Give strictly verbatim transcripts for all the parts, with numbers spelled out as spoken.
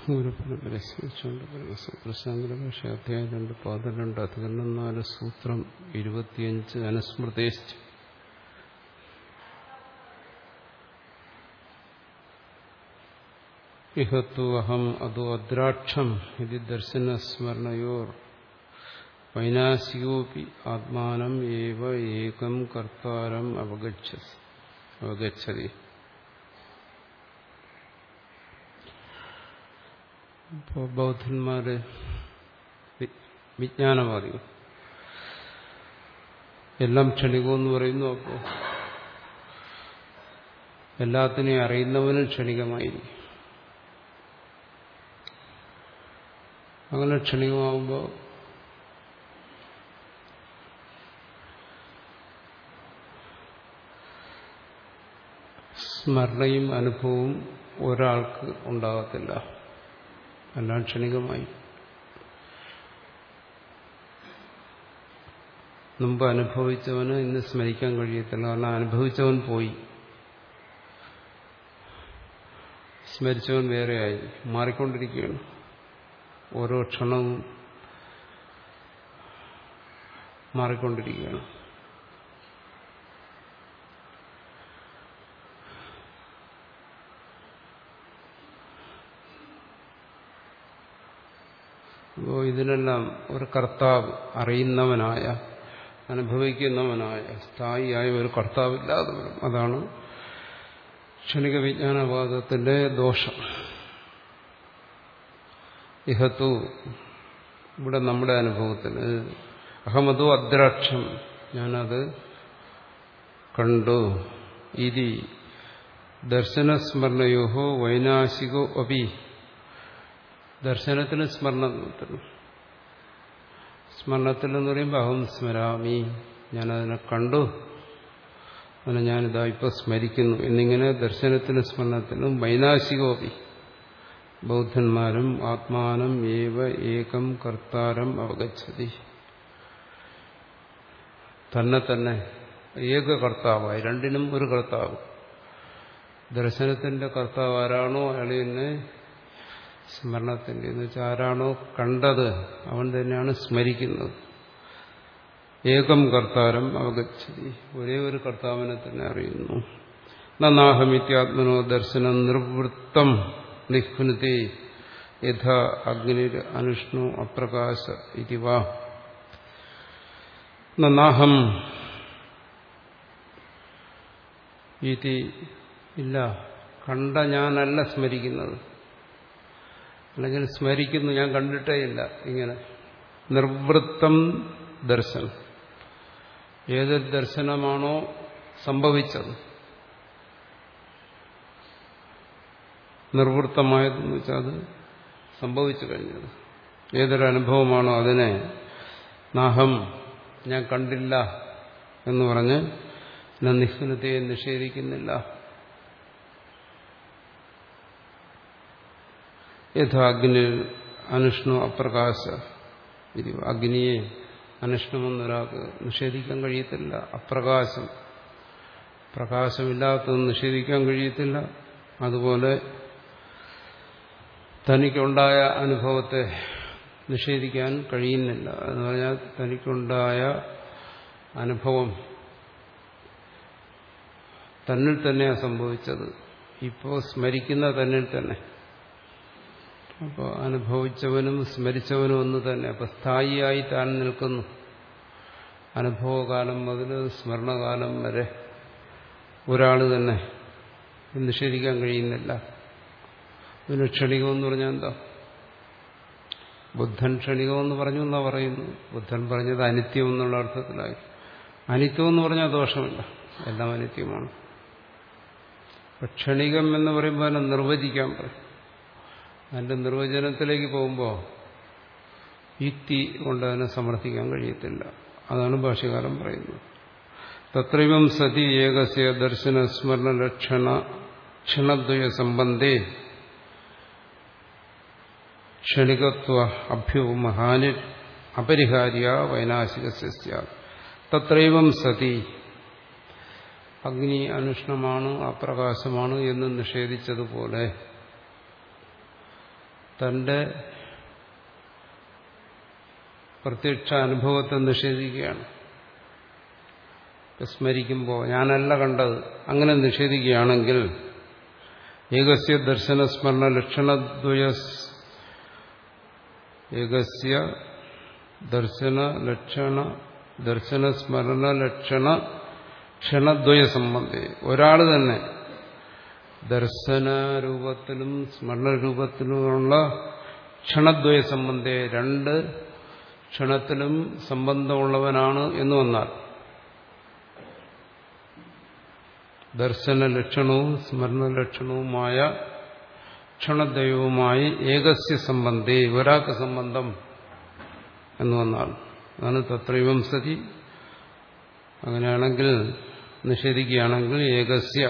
ഗുരുപരമ്പര സ്മരിച്ചുകൊണ്ട് ബ്രഹ്മസൂത്രശാങ്കര ഭാഷ അധ്യായം രണ്ട് പാദം രണ്ട് അധികരണം നാല് സൂത്രം ഇരുപത്തിയഞ്ച് അനുസ്മൃതേശ്ച ഇഹത്തു അഹം അതോ അദ്രാക്ഷം ഇത് ദർശനസ്മരണയോർ വൈനാസികോപി ആത്മാനം ഏവ ഏകം കർത്താരം അവഗച്ഛതി. ഇപ്പോൾ ബൗദ്ധന്മാര് വിജ്ഞാനവാദികൾ എല്ലാം ക്ഷണികമെന്ന് പറയുന്നു. അപ്പോൾ എല്ലാത്തിനെയും അറിയുന്നവനും ക്ഷണികമായിരിക്കും. അങ്ങനെ ക്ഷണികമാകുമ്പോൾ സ്മരണയും അനുഭവവും ഒരാൾക്ക് ഉണ്ടാകത്തില്ല. എല്ലാം ക്ഷണികമായി. മുമ്പ് അനുഭവിച്ചവന് ഇന്ന് സ്മരിക്കാൻ കഴിയത്തില്ല. കാരണം അനുഭവിച്ചവൻ പോയി, സ്മരിച്ചവൻ വേറെയായി മാറിക്കൊണ്ടിരിക്കുകയാണ്. ഓരോ ക്ഷണവും മാറിക്കൊണ്ടിരിക്കുകയാണ്. അപ്പോൾ ഇതിനെല്ലാം ഒരു കർത്താവ്, അറിയുന്നവനായ അനുഭവിക്കുന്നവനായ സ്ഥായിയായ ഒരു കർത്താവില്ലാതെ വരും. അതാണ് ക്ഷണിക വിജ്ഞാനവാദത്തിന്റെ ദോഷം. ഇഹത്തു ഇവിടെ നമ്മുടെ അനുഭവത്തിന് അഹമതോ അദ്രാക്ഷം, ഞാനത് കണ്ടു. ഇതി ദർശനസ്മരണയോഹോ വൈനാശികോ അപി, ദർശനത്തിന് സ്മരണത്തിനും. സ്മരണത്തിൽ എന്ന് പറയുമ്പോൾ അഹം സ്മരാമി, ഞാനതിനെ കണ്ടു, അതിനെ ഞാനിതാ ഇപ്പോൾ സ്മരിക്കുന്നു എന്നിങ്ങനെ ദർശനത്തിനും സ്മരണത്തിനും വൈനാശികോപി ബൗദ്ധന്മാരും ആത്മാനം ഏവ ഏകം കർത്താരം അവഗച്ഛതി, തന്നെ തന്നെ ഏക കർത്താവായി, രണ്ടിനും ഒരു കർത്താവ്. ദർശനത്തിന്റെ കർത്താവ് ആരാണോ അയാൾ തന്നെ സ്മരണത്തിന്റെ, എന്ന് വെച്ചാൽ ആരാണോ കണ്ടത് അവൻ തന്നെയാണ് സ്മരിക്കുന്നത്. ഏകം കർത്താരം അവഗച്ഛതി, ഒരേ ഒരു കർത്താവിനെ തന്നെ അറിയുന്നു. നാഹമിത്യാത്മനോ ദർശനം നിർവൃത്തം നിഘ്നതി യഥാ അഗ്നിർ അനുഷ്ണു അപ്രകാശ ഇതി വാ. നാഹം ഇതി, ഇല്ല, കണ്ട ഞാനല്ല സ്മരിക്കുന്നത്, അല്ലെങ്കിൽ സ്മരിക്കുന്നു, ഞാൻ കണ്ടിട്ടേ ഇല്ല. ഇങ്ങനെ നിർവൃത്തം ദർശനം, ഏത് ദർശനമാണോ സംഭവിച്ചത്, നിർവൃത്തമായതെന്ന് വെച്ചാൽ അത് സംഭവിച്ചു കഴിഞ്ഞത്, ഏതൊരു അനുഭവമാണോ അതിനെ നാഹം ഞാൻ കണ്ടില്ല എന്ന് പറഞ്ഞ് നിഘ്നതയെ നിഷേധിക്കുന്നില്ല. യഥാ അഗ്നി അനുഷ്ണു അപ്രകാശ, അഗ്നിയെ അനുഷ്ണമെന്നൊരാൾക്ക് നിഷേധിക്കാൻ കഴിയത്തില്ല. അപ്രകാശം, പ്രകാശമില്ലാത്തത് നിഷേധിക്കാൻ കഴിയത്തില്ല. അതുപോലെ തനിക്കുണ്ടായ അനുഭവത്തെ നിഷേധിക്കാൻ കഴിയുന്നില്ല. എന്ന് പറഞ്ഞാൽ തനിക്കുണ്ടായ അനുഭവം തന്നിൽ തന്നെയാണ് സംഭവിച്ചത്, ഇപ്പോൾ സ്മരിക്കുന്ന തന്നിൽ തന്നെ. അപ്പോൾ അനുഭവിച്ചവനും സ്മരിച്ചവനും ഒന്ന് തന്നെ. അപ്പൊ സ്ഥായിയായി താൻ നിൽക്കുന്നു. അനുഭവകാലം മുതൽ സ്മരണകാലം വരെ ഒരാൾ തന്നെ, നിഷേധിക്കാൻ കഴിയുന്നില്ല. ഇതിന് ക്ഷണികമെന്ന് പറഞ്ഞാൽ എന്താ? ബുദ്ധൻ ക്ഷണികമെന്ന് പറഞ്ഞു എന്നാ പറയുന്നു. ബുദ്ധൻ പറഞ്ഞത് അനിത്യം എന്നുള്ള അർത്ഥത്തിലായി. അനിത്യം എന്ന് പറഞ്ഞാൽ ദോഷമില്ല, എല്ലാം അനിത്യമാണ്. ക്ഷണികം എന്ന് പറയുമ്പോൾ അതിനെ നിർവചിക്കാൻ പറയും. അതിന്റെ നിർവചനത്തിലേക്ക് പോകുമ്പോൾ യുക്തി കൊണ്ട് അതിനെ സമർത്ഥിക്കാൻ കഴിയത്തില്ല. അതാണ് ഭാഷ്യകാരൻ പറയുന്നത്. തത്രൈവം സതി ഏകസ്യ ദർശന സ്മരണ ലക്ഷണ ക്ഷണദ്വയ സംബന്ധേ ക്ഷണികത്വ അഭ്യുമഹാനി അപരിഹാര്യ വൈനാശികസ്യ സ്യാത്. തത്രൈവം സതി, അഗ്നി അനുഷ്ണമാണ്, അപ്രകാശമാണ് എന്ന് നിഷേധിച്ചതുപോലെ തന്റെ പ്രത്യക്ഷ അനുഭവത്തെ നിഷേധിക്കുകയാണ്. സ്മരിക്കുമ്പോൾ ഞാനല്ല കണ്ടത് അങ്ങനെ നിഷേധിക്കുകയാണെങ്കിൽ ഏകസ്യ ദർശന സ്മരണ ലക്ഷണദ്വയ ഏകസ്യ ദർശന ലക്ഷണ ദർശന സ്മരണ ലക്ഷണ ക്ഷണദ്വയ സംബന്ധി ഒരാൾ തന്നെ ദർശനരൂപത്തിലും സ്മരണരൂപത്തിലുമുള്ള ക്ഷണദ്വയ സംബന്ധി രണ്ട് ക്ഷണത്തിലും സംബന്ധമുള്ളവനാണ് എന്ന് വന്നാൽ ദർശന ലക്ഷണവും സ്മരണ ലക്ഷണവുമായ ക്ഷണദ്വയവുമായി ഏകസ്യ സംബന്ധി ഒരാൾക്ക് സംബന്ധം എന്ന് വന്നാൽ അതാണ് തത്രൈവം സതി. അങ്ങനെയാണെങ്കിൽ നിഷേധിക്കുകയാണെങ്കിൽ ഏകസ്യ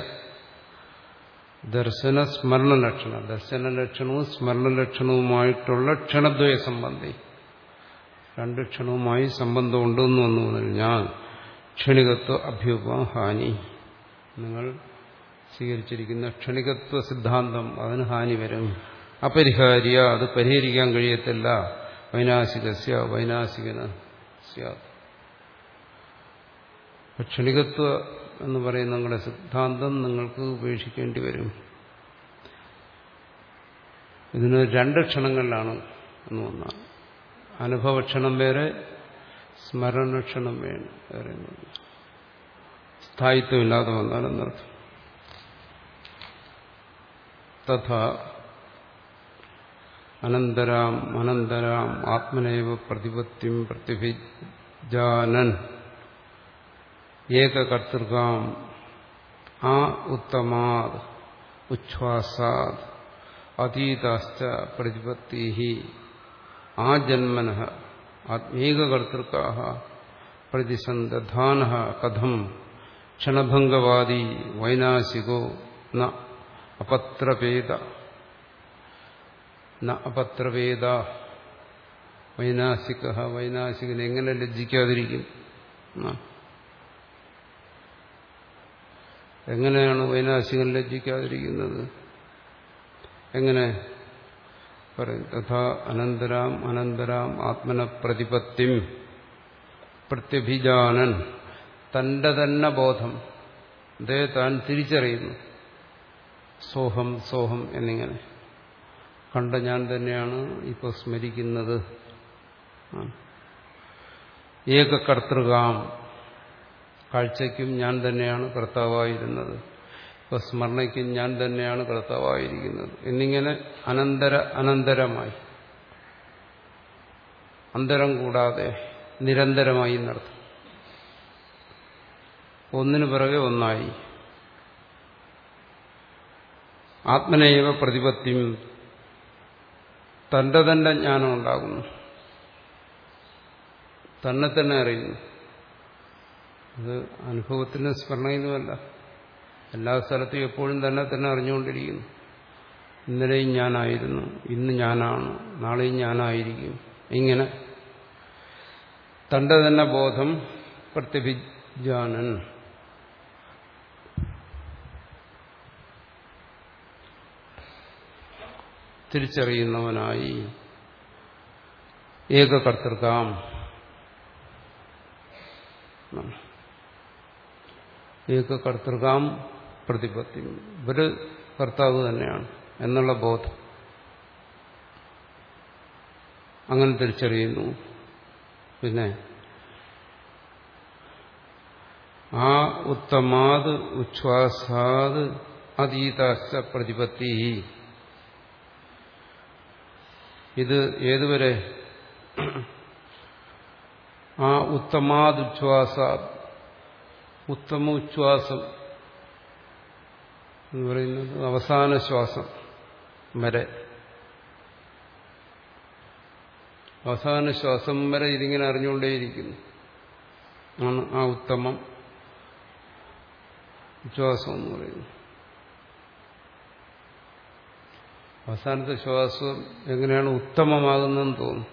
ദർശന സ്മരണ ലക്ഷണ ദർശന ലക്ഷണവും സ്മരണ ലക്ഷണവുമായിട്ടുള്ള ക്ഷണദ്വയ സംബന്ധി രണ്ട് ക്ഷണവുമായി സംബന്ധമുണ്ടെന്ന് വന്നു കഴിഞ്ഞാൽ ക്ഷണികത്വ അഭ്യുപ ഹാനി നിങ്ങൾ സ്വീകരിച്ചിരിക്കുന്ന ക്ഷണികത്വ സിദ്ധാന്തം അതിന് ഹാനി വരും. അപരിഹാര്യ അത് പരിഹരിക്കാൻ കഴിയത്തില്ല. വൈനാശികസ്യ വൈനാശികന സ്യാത്. ക്ഷണികത്വ എന്ന് പറയുന്ന നിങ്ങളുടെ സിദ്ധാന്തം നിങ്ങൾക്ക് ഉപേക്ഷിക്കേണ്ടി വരും. ഇതിന് രണ്ട് ക്ഷണങ്ങളിലാണ് എന്ന് വന്നാൽ അനുഭവക്ഷണം വേറെ സ്മരണക്ഷണം വേറെ സ്ഥായിത്വമില്ലാതെ വന്നാൽ എന്നർത്ഥം. തഥാ അനന്തരാം അനന്തരാം ആത്മനൈവ പ്രതിപത്തിം പ്രതിഭിജാനൻ ഏകകർത്തൃകാം ആ ഉത്തമാത് ഉച്ഛ്വാസാത് അതീതാശ്ച പ്രതിപത്തി ആ ജന്മനഃ ആത്മീകകർത്തൃകാഃ പ്രതിസന്ദധാനഃ കഥം ക്ഷണഭംഗവാദി വൈനാശികോ ന അപത്രവേദ ന അപത്രവേദ വൈനാശിക വൈനാശികൻ എങ്ങനെ ലജ്ജിക്കാതിരിക്കും? എങ്ങനെയാണ് വൈനാശികൻ ലജ്ജിക്കാതിരിക്കുന്നത്? എങ്ങനെ പറയും? തഥാ അനന്തരാം അനന്തരാം ആത്മന പ്രതിപത്തിം പ്രത്യഭിജാനൻ തന്റെ തന്നെ ബോധം അതേ താൻ തിരിച്ചറിയുന്നു. സോഹം സോഹം എന്നിങ്ങനെ കണ്ട ഞാൻ തന്നെയാണ് ഇപ്പോൾ സ്മരിക്കുന്നത്. ഏകകർത്തൃകാം കാഴ്ചയ്ക്കും ഞാൻ തന്നെയാണ് കർത്താവായിരുന്നത്, ഇപ്പൊ സ്മരണയ്ക്കും ഞാൻ തന്നെയാണ് കർത്താവായിരിക്കുന്നത് എന്നിങ്ങനെ അനന്തര അനന്തരമായി അന്തരം കൂടാതെ നിരന്തരമായി നടത്തും. ഒന്നിനു പിറകെ ഒന്നായി ആത്മനൈവ പ്രതിപത്തിയും തന്റെ തന്നെ ജ്ഞാനം ഉണ്ടാകുന്നു, തന്നെ തന്നെ അറിയുന്നു. അത് അനുഭവത്തിനും സ്മരണയിലുമല്ല, എല്ലാ സ്ഥലത്തും എപ്പോഴും തന്നെ തന്നെ അറിഞ്ഞുകൊണ്ടിരിക്കുന്നു. ഇന്നലെയും ഞാനായിരുന്നു, ഇന്ന് ഞാനാണ്, നാളെയും ഞാനായിരിക്കും. ഇങ്ങനെ തന്റെ തന്നെ ബോധം പ്രത്യഭിജാനൻ തിരിച്ചറിയുന്നവനായി ഏകകർത്തൃകാം ഏകകർത്തൃകാം പ്രതിപത്തി ഇവര് കർത്താവ് തന്നെയാണ് എന്നുള്ള ബോധം അങ്ങനെ തിരിച്ചറിയുന്നു. പിന്നെ ആ ഉത്തമാത് ഉച്ഛ്വാസാത് അതീതാശ്ച പ്രതിപത്തി ഇത് ഏതുവരെ? ആ ഉത്തമാദുച്ഛ്വാസാത് ഉത്തമ ഉച്ഛ്വാസം എന്ന് പറയുന്നത് അവസാന ശ്വാസം വരെ, അവസാന ശ്വാസം വരെ ഇതിങ്ങനെ അറിഞ്ഞുകൊണ്ടേയിരിക്കുന്നു ആണ് ആ ഉത്തമം ഉച്ഛ്വാസം എന്ന് പറയുന്നത്. അവസാനത്തെ ശ്വാസം എങ്ങനെയാണ് ഉത്തമമാകുന്നതെന്ന് തോന്നും.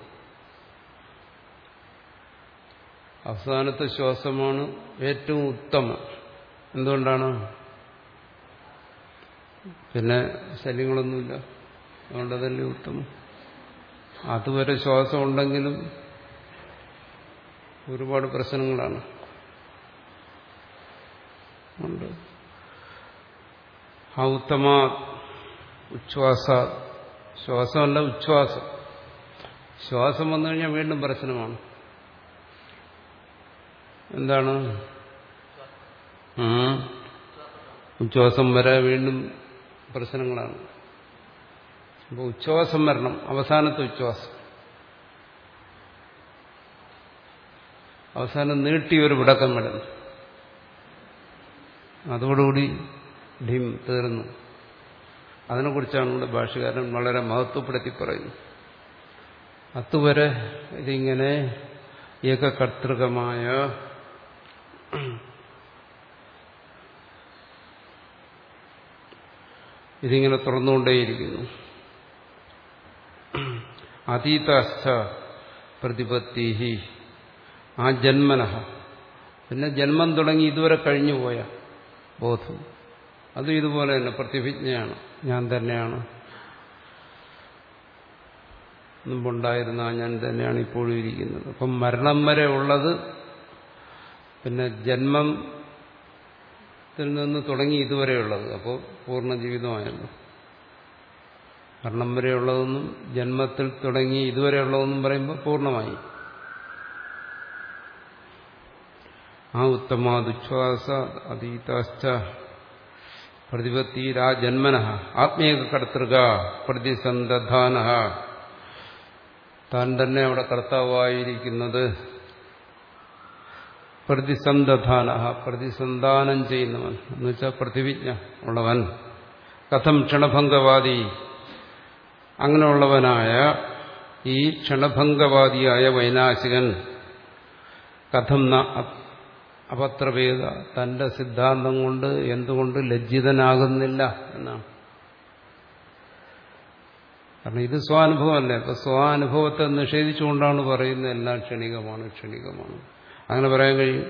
അവസാനത്തെ ശ്വാസമാണ് ഏറ്റവും ഉത്തമം. എന്തുകൊണ്ടാണ്? പിന്നെ ശല്യങ്ങളൊന്നുമില്ല, അതുകൊണ്ടതല്ലേ ഉത്തമം. അതുവരെ ശ്വാസം ഉണ്ടെങ്കിലും ഒരുപാട് പ്രശ്നങ്ങളാണ് ഉണ്ട്. ആ ഉത്തമ ഉച്ഛ്വാസ, ശ്വാസമല്ല ഉച്ഛ്വാസം. ശ്വാസം വന്നു കഴിഞ്ഞാൽ വീണ്ടും പ്രശ്നമാണ്. എന്താണ്? ഉച്ഛ്വാസം വരെ വീണ്ടും പ്രശ്നങ്ങളാണ്. അപ്പോൾ ഉച്ഛ്വാസം വരണം, അവസാനത്തെ ഉച്ഛ്വാസം. അവസാനം നീട്ടിയൊരു വിടക്കം വരണം. അതോടുകൂടി ഢിം തീർന്നു. അതിനെക്കുറിച്ചാണ് ഇവിടെ ഭാഷ്യകാരൻ വളരെ മഹത്വപ്പെടുത്തി പറയുന്നത്. അതുവരെ ഇതിങ്ങനെ ഏകകർത്തൃകമായ ഇതിങ്ങനെ തുറന്നുകൊണ്ടേയിരിക്കുന്നു. അതീതസ്ഥ പ്രതിപത്തി ആ ജന്മനഃ, പിന്നെ ജന്മം തുടങ്ങി ഇതുവരെ കഴിഞ്ഞുപോയ ബോധം അതും ഇതുപോലെ തന്നെ പ്രതിഭിജ്ഞയാണ്. ഞാൻ തന്നെയാണ്, മുമ്പുണ്ടായിരുന്ന ഞാൻ തന്നെയാണ് ഇപ്പോഴും ഇരിക്കുന്നത്. അപ്പം മരണം വരെ ഉള്ളത് പിന്നെ ജന്മത്തിൽ നിന്ന് തുടങ്ങി ഇതുവരെയുള്ളത്, അപ്പോൾ പൂർണ്ണ ജീവിതമായല്ലോ. മരണം വരെയുള്ളതെന്നും ജന്മത്തിൽ തുടങ്ങി ഇതുവരെയുള്ളതെന്നും പറയുമ്പോൾ പൂർണ്ണമായി. ആ ഉത്തമാദുച്ഛ്വാസ അതീതാശ്ച പ്രതിപത്തിരാ ജന്മനഃ ആത്മീക കർത്തൃക പ്രതിസന്ധധാനഃ, താൻ തന്നെ അവിടെ കർത്താവായിരിക്കുന്നത്. പ്രതിസന്ധധാനഃ, പ്രതിസന്ധാനം ചെയ്യുന്നവൻ എന്ന് വെച്ചാൽ പ്രതിവിജ്ഞ ഉള്ളവൻ. കഥം ക്ഷണഭംഗവാദി, അങ്ങനെയുള്ളവനായ ഈ ക്ഷണഭംഗവാദിയായ വൈനാശികൻ കഥം ന അപത്രവേദ, തന്റെ സിദ്ധാന്തം കൊണ്ട് എന്തുകൊണ്ട് ലജ്ജിതനാകുന്നില്ല എന്നാണ്. കാരണം ഇത് സ്വാനുഭവമല്ലേ. അപ്പൊ സ്വാനുഭവത്തെ നിഷേധിച്ചുകൊണ്ടാണ് പറയുന്നത് എല്ലാം ക്ഷണികമാണ് ക്ഷണികമാണ്. അങ്ങനെ പറയാൻ കഴിയും?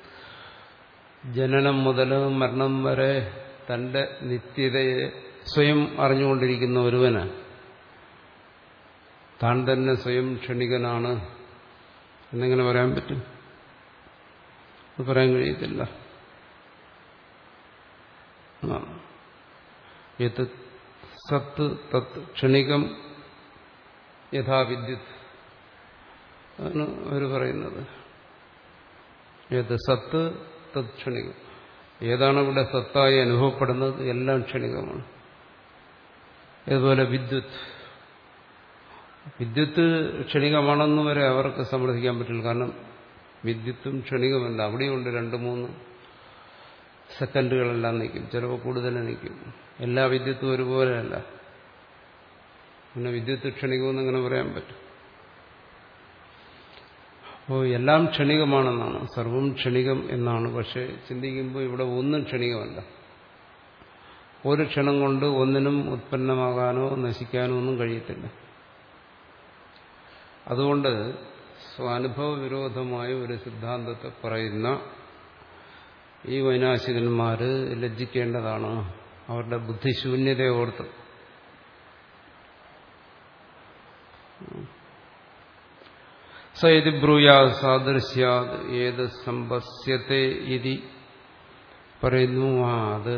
ജനനം മുതൽ മരണം വരെ തന്റെ നിത്യതയെ സ്വയം അറിഞ്ഞുകൊണ്ടിരിക്കുന്ന ഒരുവന് താൻ തന്നെ സ്വയം ക്ഷണികനാണ് എന്നെങ്ങനെ പറയാൻ പറ്റും? അത് പറയാൻ കഴിയത്തില്ല. യത് സത്ത് തത് ക്ഷണികം യഥാ വിദ്യുത് ആണ് അവർ പറയുന്നത്. ഏത് സത്ത് തത് ക്ഷണികം, ഏതാണ് ഇവിടെ സത്തായി അനുഭവപ്പെടുന്നത് എല്ലാം ക്ഷണികമാണ്. അതുപോലെ വിദ്യുത്, വിദ്യുത്ത് ക്ഷണികമാണെന്ന് വരെ അവർക്ക് സമ്മർദ്ദിക്കാൻ പറ്റില്ല. കാരണം വിദ്യുത്തും ക്ഷണികമല്ല, അവിടെയുണ്ട് രണ്ട് മൂന്ന് സെക്കൻഡുകളെല്ലാം നിൽക്കും, ചിലപ്പോൾ കൂടുതൽ നിൽക്കും. എല്ലാ വിദ്യുത്തും ഒരുപോലെയല്ല. പിന്നെ വിദ്യുത്ത് ക്ഷണികമെന്ന് അങ്ങനെ പറയാൻ പറ്റും. അപ്പോൾ എല്ലാം ക്ഷണികമാണെന്നാണ്, സർവം ക്ഷണികം എന്നാണ്. പക്ഷെ ചിന്തിക്കുമ്പോൾ ഇവിടെ ഒന്നും ക്ഷണികമല്ല. ഒരു ക്ഷണം കൊണ്ട് ഒന്നിനും ഉത്പന്നമാകാനോ നശിക്കാനോ ഒന്നും കഴിയത്തില്ല. അതുകൊണ്ട് സ്വാനുഭവ വിരോധമായ ഒരു സിദ്ധാന്തത്തെ പറയുന്ന ഈ വൈനാശികന്മാര് ലജ്ജിക്കേണ്ടതാണ്, അവരുടെ ബുദ്ധിശൂന്യതയെ ഓർത്ത്. സയതി ബ്രൂയാ സാദൃശ്യാത് ഏത് സമ്പസ്യത്തെ ഇതി പറയുന്നു. ആ അത്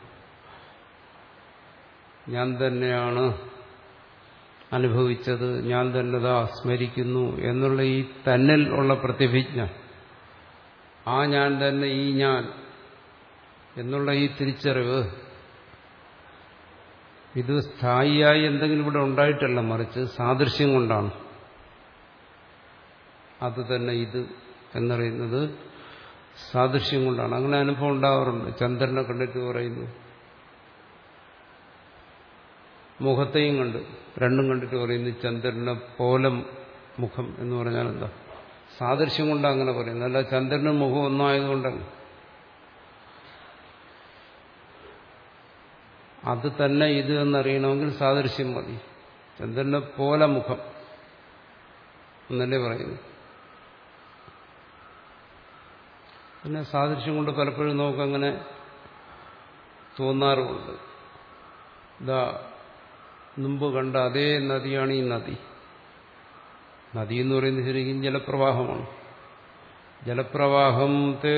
ഞാൻ തന്നെയാണ് അനുഭവിച്ചത്, ഞാൻ തന്നെ ദാ സ്മരിക്കുന്നു എന്നുള്ള ഈ തന്നിൽ ഉള്ള പ്രതിഭിജ്ഞ, ആ ഞാൻ തന്നെ ഈ ഞാൻ എന്നുള്ള ഈ തിരിച്ചറിവ്, ഇത് സ്ഥായിയായി എന്തെങ്കിലും ഇവിടെ ഉണ്ടായിട്ടല്ല, മറിച്ച് സാദൃശ്യം കൊണ്ടാണ്. അത് തന്നെ ഇത് എന്നറിയുന്നത് സാദൃശ്യം കൊണ്ടാണ്. അങ്ങനെ അനുഭവം ഉണ്ടാവാറുണ്ട്. ചന്ദ്രനെ കണ്ടിട്ട് പറയുന്നു, മുഖത്തെയും കണ്ട്, രണ്ടും കണ്ടിട്ട് പറയുന്നു ചന്ദ്രനെ പോലെ മുഖം എന്ന് പറഞ്ഞാൽ എന്താ? സാദൃശ്യം കൊണ്ടാണ് അങ്ങനെ പറയുന്നത്, അല്ല ചന്ദ്രനും മുഖം ഒന്നായതുകൊണ്ടാണ്. അത് തന്നെ ഇത് എന്നറിയണമെങ്കിൽ സാദൃശ്യം മതി. ചന്ദ്രനെ പോലെ മുഖം എന്നല്ലേ പറയുന്നു. പിന്നെ സാദൃശ്യം കൊണ്ട് പലപ്പോഴും നമുക്കങ്ങനെ തോന്നാറുമുണ്ട്. ഇതാ മുമ്പ് കണ്ട അതേ നദിയാണ് ഈ നദി, നദി എന്ന് പറയുന്നത് ശരിക്കും ജലപ്രവാഹമാണ്. ജലപ്രവാഹത്തെ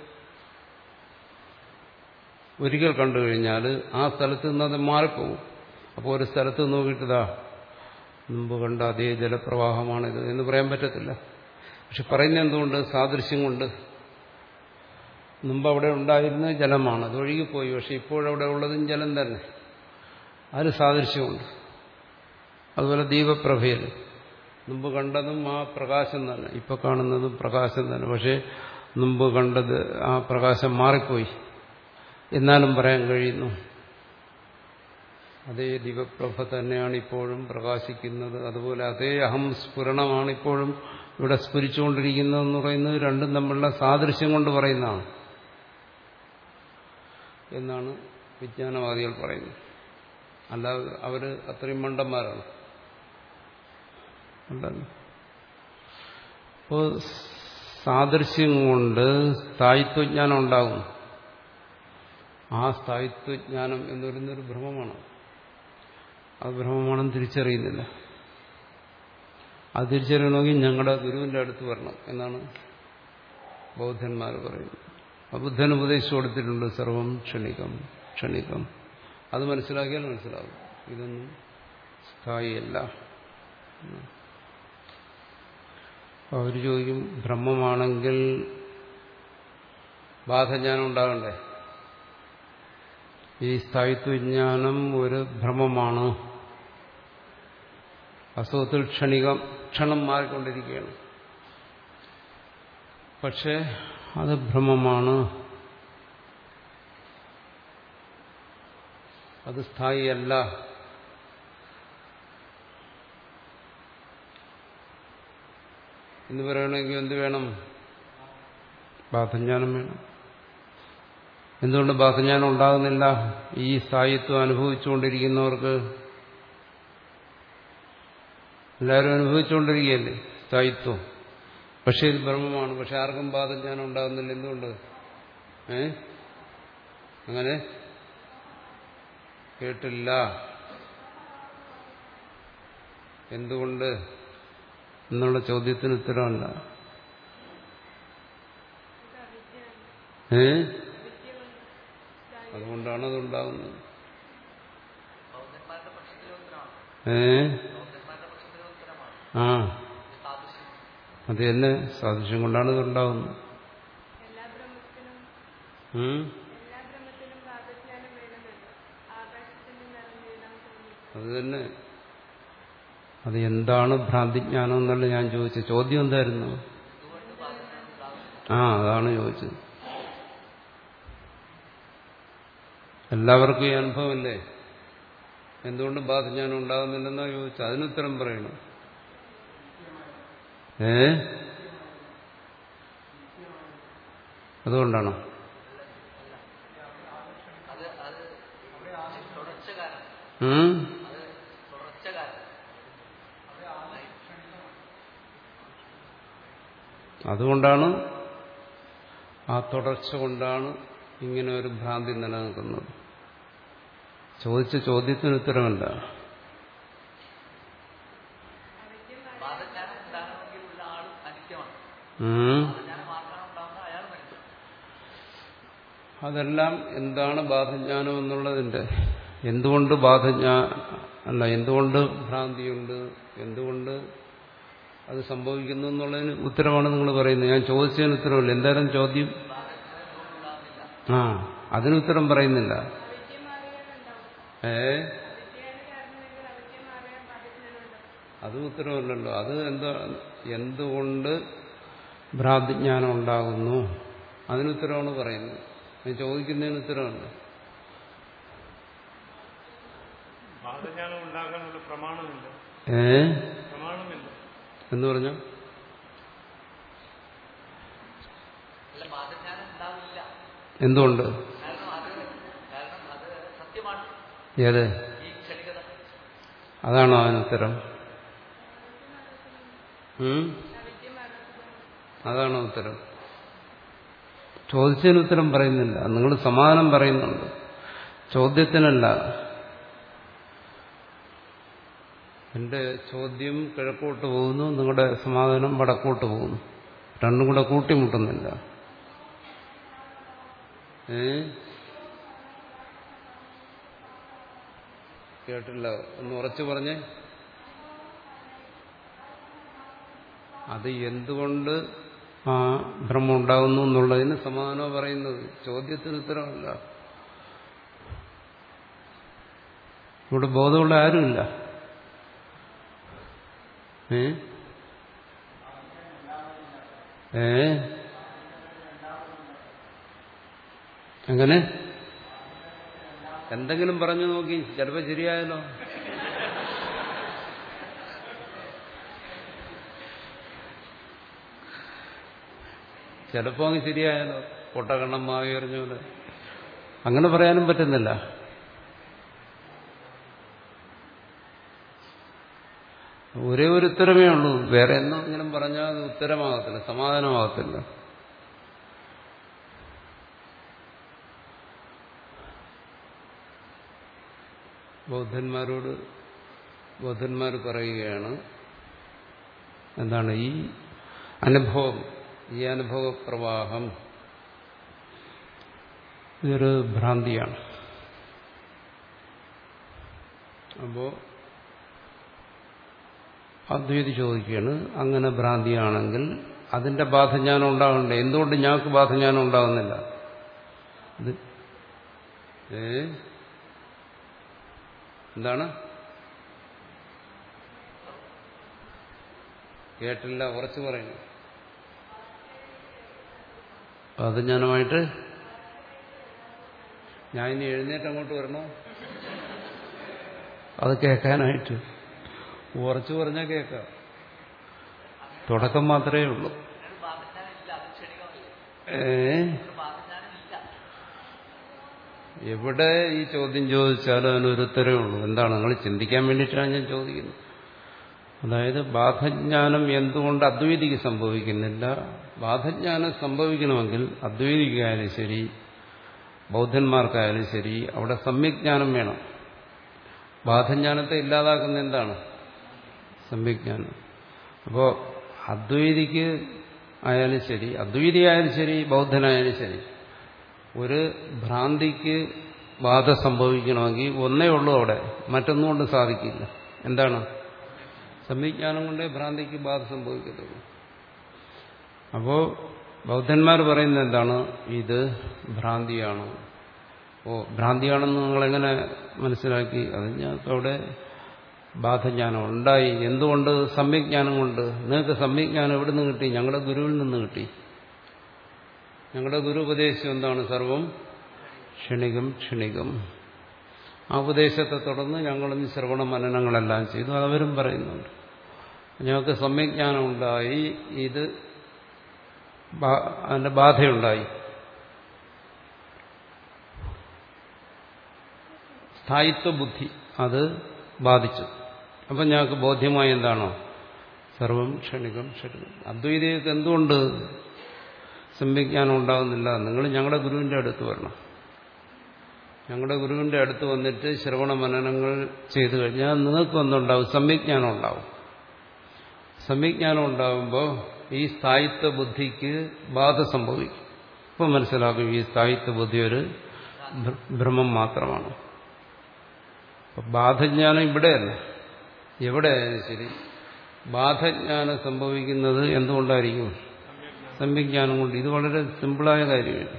ഒരിക്കൽ കണ്ടു കഴിഞ്ഞാൽ ആ സ്ഥലത്ത് നിന്ന് അത് മാറിപ്പോകും. അപ്പോൾ ഒരു സ്ഥലത്ത് നോക്കിയിട്ടതാ മുമ്പ് കണ്ട അതേ ജലപ്രവാഹമാണിത് എന്ന് പറയാൻ പറ്റത്തില്ല. പക്ഷെ പറയുന്നത് എന്തുകൊണ്ട്? സാദൃശ്യം കൊണ്ട്. മുമ്പ് അവിടെ ഉണ്ടായിരുന്നത് ജലമാണ്, അത് ഒഴുകിപ്പോയി. പക്ഷെ ഇപ്പോഴവിടെ ഉള്ളതും ജലം തന്നെ. അതിന് സാദൃശ്യമുണ്ട്. അതുപോലെ ദീപപ്രഭയിൽ മുമ്പ് കണ്ടതും ആ പ്രകാശം തന്നെ, ഇപ്പൊ കാണുന്നതും പ്രകാശം തന്നെ. പക്ഷെ മുമ്പ് കണ്ടത് ആ പ്രകാശം മാറിപ്പോയി എന്നാലും പറയാൻ കഴിയുന്നു. അതേ ദീപപ്രഭ തന്നെയാണ് ഇപ്പോഴും പ്രകാശിക്കുന്നത്. അതുപോലെ അതേ അഹം സ്ഫുരണമാണ് ഇപ്പോഴും ഇവിടെ സ്ഫുരിച്ചുകൊണ്ടിരിക്കുന്നതെന്ന് പറയുന്നത് രണ്ടും തമ്മിലുള്ള സാദൃശ്യം കൊണ്ട് പറയുന്നതാണ് എന്നാണ് വിജ്ഞാനവാദികൾ പറയുന്നത്. അല്ലാതെ അവര് അത്രയും മണ്ടന്മാരാണ്. അപ്പോൾ സാദൃശ്യം കൊണ്ട് സ്ഥായിത്വജ്ഞാനം ഉണ്ടാകും. ആ സ്ഥായിത്വജ്ഞാനം എന്ന് പറയുന്നൊരു ഭ്രമമാണ്. അത് ഭ്രമമാണെന്ന് തിരിച്ചറിയുന്നില്ല. അത് തിരിച്ചറിയണമെങ്കിൽ ഞങ്ങളുടെ ഗുരുവിന്റെ അടുത്ത് വരണം എന്നാണ് ബൗദ്ധന്മാർ പറയുന്നത്. ബുദ്ധൻ ഉപദേശിച്ചു കൊടുത്തിട്ടുണ്ട് സർവം ക്ഷണികം ക്ഷണികം. അത് മനസ്സിലാക്കിയാൽ മനസ്സിലാകും ഇതൊന്നും സ്ഥായിയല്ല. അവർ ചോദിക്കും, ബ്രഹ്മമാണെങ്കിൽ ബാധജ്ഞാനം ഉണ്ടാകണ്ടേ? ഈ സ്ഥായിത്വജ്ഞാനം ഒരു ഭ്രമമാണ്. അസുഖത്തിൽ ക്ഷണികം, ക്ഷണം മാറിക്കൊണ്ടിരിക്കുകയാണ്. പക്ഷെ അത് ഭ്രമമാണ്, അത് സ്ഥായിയല്ല. എന്ന് പറയണമെങ്കിൽ എന്ത് വേണം? ബാധജ്ഞാനം വേണം. എന്തുകൊണ്ട് ബാധജ്ഞാനം ഉണ്ടാകുന്നില്ല? ഈ സ്ഥായിത്വം അനുഭവിച്ചുകൊണ്ടിരിക്കുന്നവർക്ക്. എല്ലാവരും അനുഭവിച്ചുകൊണ്ടിരിക്കുകയല്ലേ സ്ഥായിത്വം. പക്ഷെ ഇത് ബ്രഹ്മമാണ്. പക്ഷെ ആർക്കും ബാധജ്ഞാനം ഉണ്ടാകുന്നില്ല. എന്തുകൊണ്ട്? ഏ അങ്ങനെ കേട്ടില്ല. എന്തുകൊണ്ട് എന്നുള്ള ചോദ്യത്തിന് ഉത്തരവല്ല. ഏ അതുകൊണ്ടാണ് അതുണ്ടാകുന്നത്. ഏ ആ അത് തന്നെ സാദൃശ്യം കൊണ്ടാണ് ഇതുണ്ടാകുന്നത്. അത് തന്നെ. അത് എന്താണ് ഭ്രാന്തിജ്ഞാനം എന്നല്ല ഞാൻ ചോദിച്ചത്. ചോദ്യം എന്തായിരുന്നു? ആ അതാണ് ചോദിച്ചത്. എല്ലാവർക്കും ഈ അനുഭവമല്ലേ? എന്തുകൊണ്ട് ബാധജ്ഞാനം ഉണ്ടാകുന്നില്ലെന്നാ ചോദിച്ചത്. അതിനുത്തരം പറയണം. ഏ അതുകൊണ്ടാണോ? ഉം അതുകൊണ്ടാണ്, ആ തുടർച്ച കൊണ്ടാണ് ഇങ്ങനെ ഒരു ഭ്രാന്തി നിലനിൽക്കുന്നത്. ചോദിച്ച ചോദ്യത്തിന് ഉത്തരമല്ല. അതെല്ലാം എന്താണ് ബാധജ്ഞാനം എന്നുള്ളതിന്റെ, എന്തുകൊണ്ട് ബാധജ്ഞാന അല്ല എന്തുകൊണ്ട് ഭ്രാന്തിയുണ്ട്, എന്തുകൊണ്ട് അത് സംഭവിക്കുന്നു എന്നുള്ളതിന് ഉത്തരമാണ് നിങ്ങൾ പറയുന്നത്. ഞാൻ ചോദിച്ചതിന് ഉത്തരവില്ല. എന്തായാലും ചോദ്യം ആ അതിനുത്തരം പറയുന്നില്ല. ഏ അതും ഉത്തരവല്ലല്ലോ. അത് എന്താ, എന്തുകൊണ്ട് ഭ്രാന്തിജ്ഞാനം ഉണ്ടാകുന്നു അതിനുത്തരവാണ് പറയുന്നത്. ഞാൻ ചോദിക്കുന്നതിന് ഉത്തരവല്ല. ഏ എന്ന് പറഞ്ഞു എന്തുകൊണ്ട്? ഏത്? അതാണോ അതിനുത്തരം? അതാണോ ഉത്തരം? ചോദിച്ചതിന് ഉത്തരം പറയുന്നില്ല. നിങ്ങൾ സമാധാനം പറയുന്നുണ്ട്, ചോദ്യത്തിനല്ല. എന്റെ ചോദ്യം കിഴക്കോട്ട് പോകുന്നു, നിങ്ങളുടെ സമാധാനം വടക്കോട്ട് പോകുന്നു. രണ്ടും കൂടെ കൂട്ടിമുട്ടുന്നില്ല. ഏ കേട്ടില്ല, ഒന്ന് ഉറച്ചു പറഞ്ഞേ. അത് എന്തുകൊണ്ട് ആ ഭ്രമം ഉണ്ടാകുന്നു എന്നുള്ളതിന് സമാധാനം പറയുന്നത്, ചോദ്യത്തിന് ഉത്തരമല്ല. ഇവിടെ ബോധമുള്ള ആരുമില്ല. ഏ ഏ അങ്ങനെ എന്തെങ്കിലും പറഞ്ഞു നോക്കി, ചിലപ്പോൾ ശരിയായല്ലോ. ചിലപ്പോ അങ്ങ് ശരിയായാലോ, പൊട്ടക്കണ്ണം മാവി എറിഞ്ഞ പോലെ. അങ്ങനെ പറയാനും പറ്റുന്നില്ല. ഒരേ ഒരു ഉത്തരമേ ഉള്ളൂ. വേറെ എന്തെങ്കിലും പറഞ്ഞാൽ അത് ഉത്തരമാകത്തില്ല, സമാധാനമാകത്തില്ല. ബൗദ്ധന്മാരോട് ബൗദ്ധന്മാർ പറയുകയാണ്, എന്താണ് ഈ അനുഭവം, ഈ അനുഭവ പ്രവാഹം ഇതൊരു ഭ്രാന്തിയാണ്. അപ്പോ അദ്വൈതി ചോദിക്കുകയാണ്, അങ്ങനെ ഭ്രാന്തിയാണെങ്കിൽ അതിന്റെ ബാധജ്ഞാനം ഉണ്ടാകണ്ടേ? എന്തുകൊണ്ട് ഞങ്ങൾക്ക് ബാധജ്ഞാനം ഉണ്ടാകുന്നില്ല? ഇത് ഏ എന്താണ്? കേട്ടില്ല, ഉറച്ചു പറയുന്നു. ബാധജ്ഞാനമായിട്ട് ഞാൻ ഇനി എഴുന്നേറ്റ് അങ്ങോട്ട് വരണോ അത് കേൾക്കാനായിട്ട്? ഉറച്ചു പറഞ്ഞാൽ കേൾക്കാം, തുടക്കം മാത്രമേ ഉള്ളൂ. ഏ എവിടെ ഈ ചോദ്യം ചോദിച്ചാലും അതിനൊരു ഉത്തരവേ ഉള്ളൂ. എന്താണ്? നിങ്ങൾ ചിന്തിക്കാൻ വേണ്ടിയിട്ടാണ് ഞാൻ ചോദിക്കുന്നത്. അതായത് ബാധജ്ഞാനം എന്തുകൊണ്ട് അദ്വൈതിക്ക് സംഭവിക്കുന്നില്ല? ബാധജ്ഞാനം സംഭവിക്കണമെങ്കിൽ അദ്വൈതിക്കായാലും ശരി, ബൗദ്ധന്മാർക്കായാലും ശരി, അവിടെ സമ്യജ്ഞാനം വേണം. ബാധജ്ഞാനത്തെ ഇല്ലാതാക്കുന്ന എന്താണ്? സമ്യജ്ഞാനം. അപ്പോൾ അദ്വൈതിക്ക് ആയാലും ശരി, അദ്വൈതിയായാലും ശരി, ബൗദ്ധനായാലും ശരി, ഒരു ഭ്രാന്തിക്ക് ബാധ സംഭവിക്കണമെങ്കിൽ ഒന്നേ ഉള്ളൂ അവിടെ, മറ്റൊന്നും കൊണ്ട് സാധിക്കില്ല. എന്താണ്? സമ്യജ്ഞാനം കൊണ്ടേ ഭ്രാന്തിക്ക് ബാധ സംഭവിക്കത്തുള്ളൂ. അപ്പോ ബൗദ്ധന്മാർ പറയുന്നത് എന്താണ്? ഇത് ഭ്രാന്തിയാണ്. ഓ, ഭ്രാന്തിയാണെന്ന് നിങ്ങളെങ്ങനെ മനസ്സിലാക്കി? അത് ഞങ്ങൾക്ക് അവിടെ ബാധജ്ഞാനം ഉണ്ടായി. എന്തുകൊണ്ട്? സമ്യജ്ഞാനം കൊണ്ട്. നിങ്ങൾക്ക് സമ്യജ്ഞാനം എവിടെ നിന്ന് കിട്ടി? ഞങ്ങളുടെ ഗുരുവിൽ നിന്ന് കിട്ടി. ഞങ്ങളുടെ ഗുരു ഉപദേശം എന്താണ്? സർവം ക്ഷണികം ക്ഷണികം. ആ ഉപദേശത്തെ തുടർന്ന് ഞങ്ങളും ശ്രവണ മനനങ്ങളെല്ലാം ചെയ്തു. അതവരും പറയുന്നുണ്ട്. ഞങ്ങൾക്ക് സമ്യജ്ഞാനം ഉണ്ടായി, ഇത് അതിന്റെ ബാധയുണ്ടായി. സ്ഥായിത്വ ബുദ്ധി അത് ബാധിച്ചു. അപ്പം ഞങ്ങൾക്ക് ബോധ്യമായി എന്താണോ? സർവം ക്ഷണികം ക്ഷണികം. അദ്വൈതയ്ക്ക് എന്തുകൊണ്ട് സമ്യജ്ഞാനം ഉണ്ടാകുന്നില്ല? നിങ്ങൾ ഞങ്ങളുടെ ഗുരുവിന്റെ അടുത്ത് വരണം. ഞങ്ങളുടെ ഗുരുവിന്റെ അടുത്ത് വന്നിട്ട് ശ്രവണ മനനങ്ങൾ ചെയ്തു കഴിഞ്ഞാൽ നിങ്ങൾക്ക് എന്തുണ്ടാവും? സമ്യജ്ഞാനം ഉണ്ടാവും. സമ്യജ്ഞാനം ഉണ്ടാകുമ്പോൾ ഈ സ്ഥായിത്വ ബുദ്ധിക്ക് ബാധ സംഭവിക്കും. ഇപ്പം മനസ്സിലാക്കും ഈ സ്ഥായിത്വ ബുദ്ധി ഒരു ഭ്രമം മാത്രമാണ്. ബാധജ്ഞാനം ഇവിടെയല്ല, എവിടെയായാലും ശരി ബാധജ്ഞാനം സംഭവിക്കുന്നത് എന്തുകൊണ്ടായിരിക്കും? സമ്യജ്ഞാനം കൊണ്ട്. ഇത് വളരെ സിമ്പിളായ കാര്യമാണ്,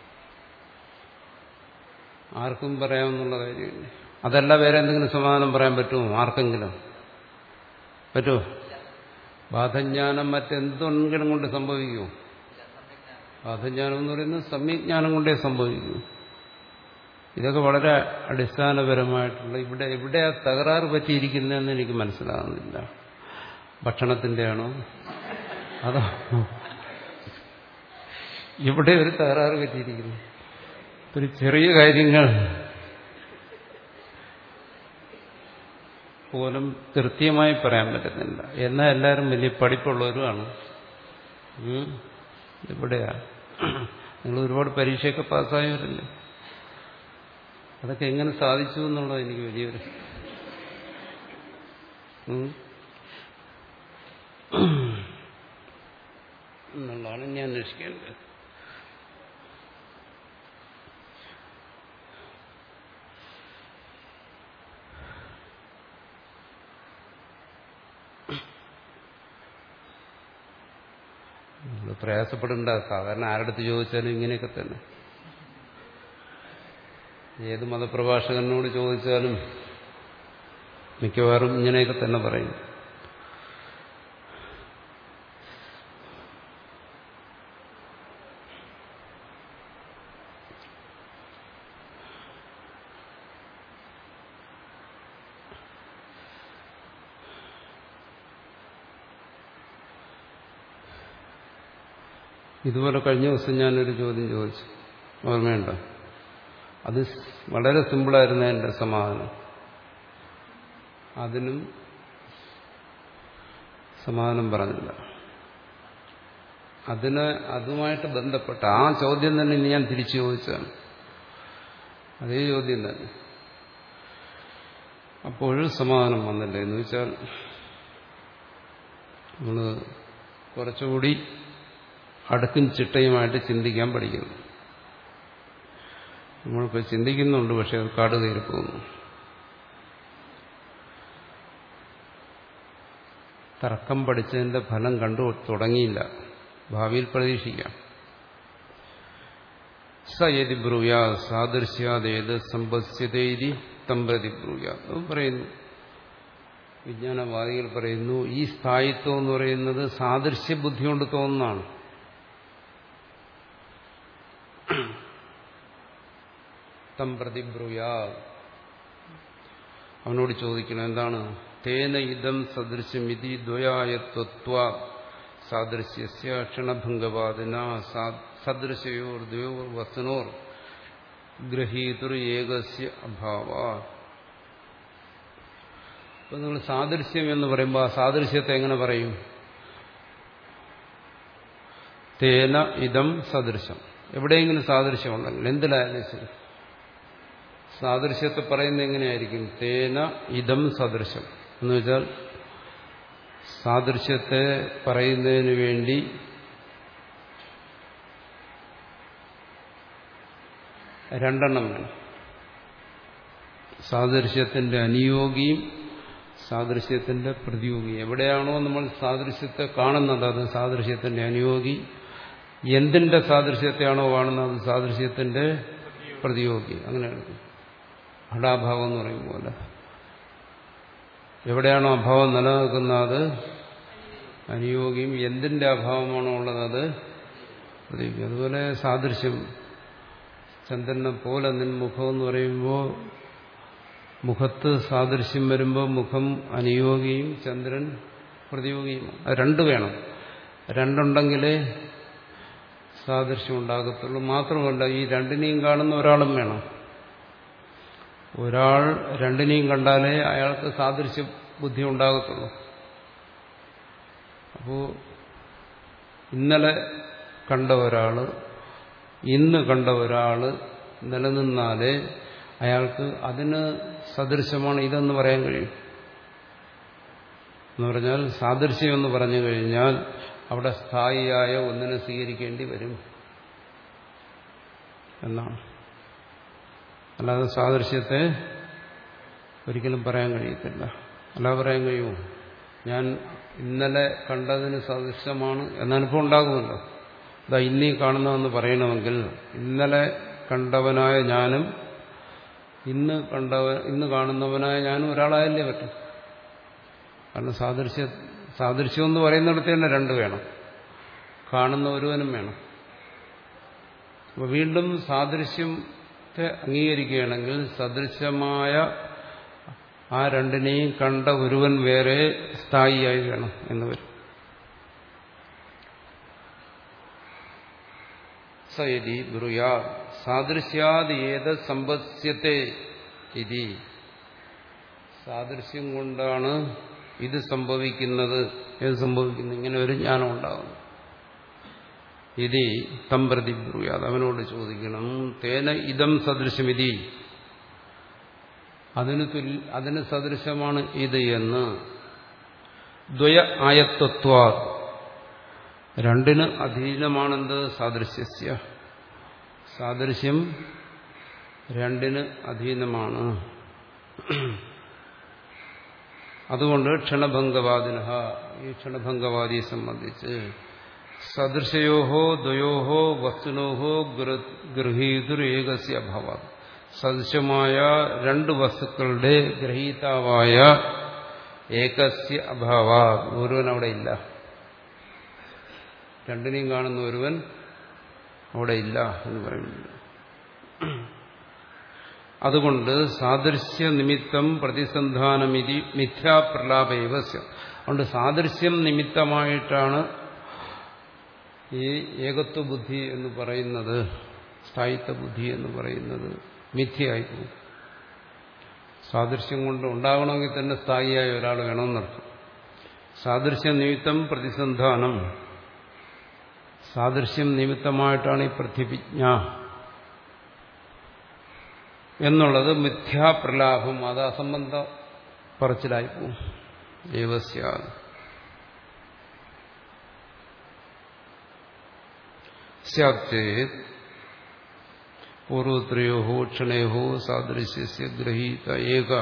ആർക്കും പറയാമെന്നുള്ള കാര്യമില്ല. അതല്ല വേറെ എന്തെങ്കിലും സമാധാനം പറയാൻ പറ്റുമോ ആർക്കെങ്കിലും? പറ്റുമോ? ബാധജ്ഞാനം മറ്റെന്തെങ്കിലും കൊണ്ട് സംഭവിക്കുമോ? ബാധജ്ഞാനം എന്ന് പറയുന്നത് സമ്യജ്ഞാനം കൊണ്ടേ സംഭവിക്കൂ. ഇതൊക്കെ വളരെ അടിസ്ഥാനപരമായിട്ടുള്ള, ഇവിടെ എവിടെയാ തകരാറ് പറ്റിയിരിക്കുന്നതെന്ന് എനിക്ക് മനസ്സിലാകുന്നില്ല. ഭക്ഷണത്തിന്റെ ആണോ അതോ ഇവിടെ ഒരു തകരാറ് പറ്റിയിരിക്കുന്നു? ഒരു ചെറിയ കാര്യങ്ങൾ പോലും കൃത്യമായി പറയാൻ പറ്റുന്നില്ല. എന്നാൽ എല്ലാവരും വലിയ പഠിപ്പുള്ളവരുമാണ്. ഇവിടെയാ നിങ്ങൾ ഒരുപാട് പരീക്ഷയൊക്കെ പാസ്സായവരല്ലേ? അതൊക്കെ എങ്ങനെ സാധിച്ചു എന്നുള്ളത് എനിക്ക് വലിയൊരു എന്നുള്ളതാണ് ഇനി അന്വേഷിക്കേണ്ടത്. നമ്മൾ പ്രയാസപ്പെടേണ്ട, സാധാരണ ആരടുത്ത് ചോദിച്ചാലും ഇങ്ങനെയൊക്കെ തന്നെ. ഏത് മതപ്രഭാഷകനോട് ചോദിച്ചാലും മിക്കവാറും ഇങ്ങനെയൊക്കെ തന്നെ പറയും. ഇതുപോലെ കഴിഞ്ഞ ദിവസം ഞാനൊരു ചോദ്യം ചോദിച്ചു, ഓർമ്മയുണ്ടോ? അത് വളരെ സിമ്പിളായിരുന്നു എൻ്റെ സമാധാനം. അതിനും സമാധാനം പറഞ്ഞില്ല. അതിന് അതുമായിട്ട് ബന്ധപ്പെട്ട ആ ചോദ്യം തന്നെ ഇനി ഞാൻ തിരിച്ചു ചോദിച്ചതാണ്. അതേ ചോദ്യം തന്നെ. അപ്പോഴും സമാധാനം വന്നില്ല. എന്ന് വെച്ചാൽ നമ്മൾ കുറച്ചുകൂടി അടുക്കും ചിട്ടയുമായിട്ട് ചിന്തിക്കാൻ പഠിക്കുന്നു. നമ്മളിപ്പോൾ ചിന്തിക്കുന്നുണ്ട്, പക്ഷെ അത് കാട് കയറി പോകുന്നു. തർക്കം പഠിച്ചതിന്റെ ഫലം കണ്ടു തുടങ്ങിയില്ല, ഭാവിയിൽ പ്രതീക്ഷിക്കാം. സ യതി ബ്രൂയാ സാദൃശ്യാദേത് സമ്പസ്യതേരി തമ്പ്രതി ബ്രൂയാ. അതും പറയുന്നു, വിജ്ഞാനവാദികൾ പറയുന്നു, ഈ സ്ഥായിത്വം എന്ന് പറയുന്നത് സാദൃശ്യ ബുദ്ധി കൊണ്ട് തോന്നുന്നതാണ്. തമ്പ്രതി ബ്രൂയാ. അവനോട് ചോദിക്കണം, എന്താണ്? തേന ഇദം സദൃശ്യമിതി ദ്വയായത്വ സാദൃശ്യസ്യ ക്ഷണഭംഗവാദിന സദൃശയോർ ദ്വയോർ വസ്തുനോർ ഗ്രഹീതുർ ഏകസ്യ അഭാവ. അപ്പൊ നിങ്ങൾ സാദൃശ്യം എന്ന് പറയുമ്പോൾ ആ സാദൃശ്യത്തെ എങ്ങനെ പറയും? തേന ഇദം സദൃശം. എവിടെയെങ്കിലും സാദൃശ്യം ഉണ്ടെങ്കിൽ എന്തിലായാലും ശരി, സാദൃശ്യത്തെ പറയുന്നത് എങ്ങനെയായിരിക്കും? തേന ഇദം സദൃശം എന്ന് വെച്ചാൽ സാദൃശ്യത്തെ പറയുന്നതിന് വേണ്ടി രണ്ടെണ്ണം വേണം. സാദൃശ്യത്തിന്റെ അനുയോഗിയും സാദൃശ്യത്തിന്റെ പ്രതിയോഗിയും. എവിടെയാണോ നമ്മൾ സാദൃശ്യത്തെ കാണുന്നത് അത് സാദൃശ്യത്തിന്റെ അനുയോഗി. എന്തിന്റെ സാദൃശ്യത്തെയാണോ കാണുന്നത് അത് സാദൃശ്യത്തിന്റെ പ്രതിയോഗി. അങ്ങനെയാണ് ഘടാഭാവം എന്ന് പറയും പോലെ. എവിടെയാണോ അഭാവം നിലനിൽക്കുന്നത് അത് അനുയോഗിയും, എന്തിന്റെ അഭാവമാണോ ഉള്ളത് അത് പ്രതിയോഗിക്കും. അതുപോലെ സാദൃശ്യം, ചന്ദ്രനെ പോലെ നിൻ മുഖം എന്ന് പറയുമ്പോൾ മുഖത്ത് സാദൃശ്യം വരുമ്പോൾ മുഖം അനുയോഗിയും ചന്ദ്രൻ പ്രതിയോഗിയും. അത് രണ്ട് വേണം. രണ്ടുണ്ടെങ്കിലേ സാദൃശ്യം ഉണ്ടാകത്തുള്ളൂ. മാത്രമല്ല ഈ രണ്ടിനെയും കാണുന്ന ഒരാളും വേണം. ഒരാൾ രണ്ടിനെയും കണ്ടാലേ അയാൾക്ക് സാദൃശ്യ ബുദ്ധി ഉണ്ടാകത്തുള്ളൂ. അപ്പോൾ ഇന്നലെ കണ്ട ഒരാള് ഇന്ന് കണ്ട ഒരാള് നിലനിന്നാലേ അയാൾക്ക് അതിന് സദൃശമാണ് ഇതെന്ന് പറയാൻ കഴിയും. എന്ന് പറഞ്ഞാൽ സാദൃശ്യം എന്ന് പറഞ്ഞു കഴിഞ്ഞാൽ അവിടെ സ്ഥായിയായ ഒന്നിനെ സ്വീകരിക്കേണ്ടി വരും എന്നാണ്. അല്ലാതെ സാദൃശ്യത്തെ ഒരിക്കലും പറയാൻ കഴിയത്തില്ല. അല്ലാതെ പറയാൻ കഴിയുമോ? ഞാൻ ഇന്നലെ കണ്ടതിന് സദൃശമാണ് എന്നനുഭവം ഉണ്ടാകുമല്ലോ. അതാ ഇന്നീ കാണുന്നതെന്ന് പറയണമെങ്കിൽ ഇന്നലെ കണ്ടവനായ ഞാനും ഇന്ന് കണ്ടവ ഇന്ന് കാണുന്നവനായ ഞാനും ഒരാളായല്ലേ പറ്റും. കാരണം സാദൃശ്യ സാദൃശ്യം എന്ന് പറയുന്നിടത്ത് തന്നെ രണ്ട് വേണം, കാണുന്ന ഒരുവനും വേണം. അപ്പോൾ വീണ്ടും സാദൃശ്യത്തെ അംഗീകരിക്കുകയാണെങ്കിൽ സദൃശമായ ആ രണ്ടിനെയും കണ്ട ഒരുവൻ വേറെ സ്ഥായിയായി വേണം എന്ന് വരും. സയതി ബ്രൂയാ സാദൃശ്യാത് ഏത് സമ്പസ്യത്തെ ഇതി. സാദൃശ്യം കൊണ്ടാണ് ഇത് സംഭവിക്കുന്നത്. ഏത് സംഭവിക്കുന്നു? ഇങ്ങനെ ഒരു ജ്ഞാനം ഉണ്ടാകുന്നു. ഇതി തം പ്രതി ബ്രൂയാത്. അവനോട് ചോദിക്കണം, തേന ഇതം ദ്വയ ആയത്വത്വാ രണ്ടിന് അധീനമാണെന്ത് സാദൃശ്യസ്യ സാദൃശ്യം രണ്ടിന് അധീനമാണ്. അതുകൊണ്ട് ക്ഷണഭംഗവാദിന ഈ ക്ഷണഭംഗവാദിയെ സംബന്ധിച്ച് സദൃശയോഹോ ദ്വയോഹോ വസ്തുനോഹോ ഗൃഹീതുരേകസ്യ അഭാവാത് സദൃശമായ രണ്ട് വസ്തുക്കളുടെ ഗ്രഹീതാവായ ഏകസ്യ അഭാവാത് ഒരുവൻ അവിടെ ഇല്ല. രണ്ടിനെയും കാണുന്ന ഒരുവൻ അവിടെ ഇല്ല എന്ന് പറയുന്നുണ്ട്. അതുകൊണ്ട് സാദൃശ്യ നിമിത്തം പ്രതിസന്ധാനമിതി മിഥ്യാപ്രലാപേവസ്യ അതുകൊണ്ട് സാദൃശ്യം നിമിത്തമായിട്ടാണ് ഈ ഏകത്വ ബുദ്ധി എന്ന് പറയുന്നത്, സ്ഥായിത്വ ബുദ്ധി എന്ന് പറയുന്നത് മിഥ്യയായിപ്പോകും. സാദൃശ്യം കൊണ്ട് ഉണ്ടാകണമെങ്കിൽ തന്നെ സ്ഥായിയായ ഒരാൾ വേണമെന്നർത്ഥം. സാദൃശ്യ നിമിത്തം പ്രതിസന്ധാനം സാദൃശ്യം നിമിത്തമായിട്ടാണ് ഈ പ്രതിഭിജ്ഞ എന്നുള്ളത് മിഥ്യാപ്രലാഭം, അത് അസംബന്ധ പറച്ചിലായിപ്പോവും. ഏവസ്യ സ്യാചേത് പൂർവത്രയോ ക്ഷണയോ സാദൃശ്യസ്യ ഗ്രഹീത ഏക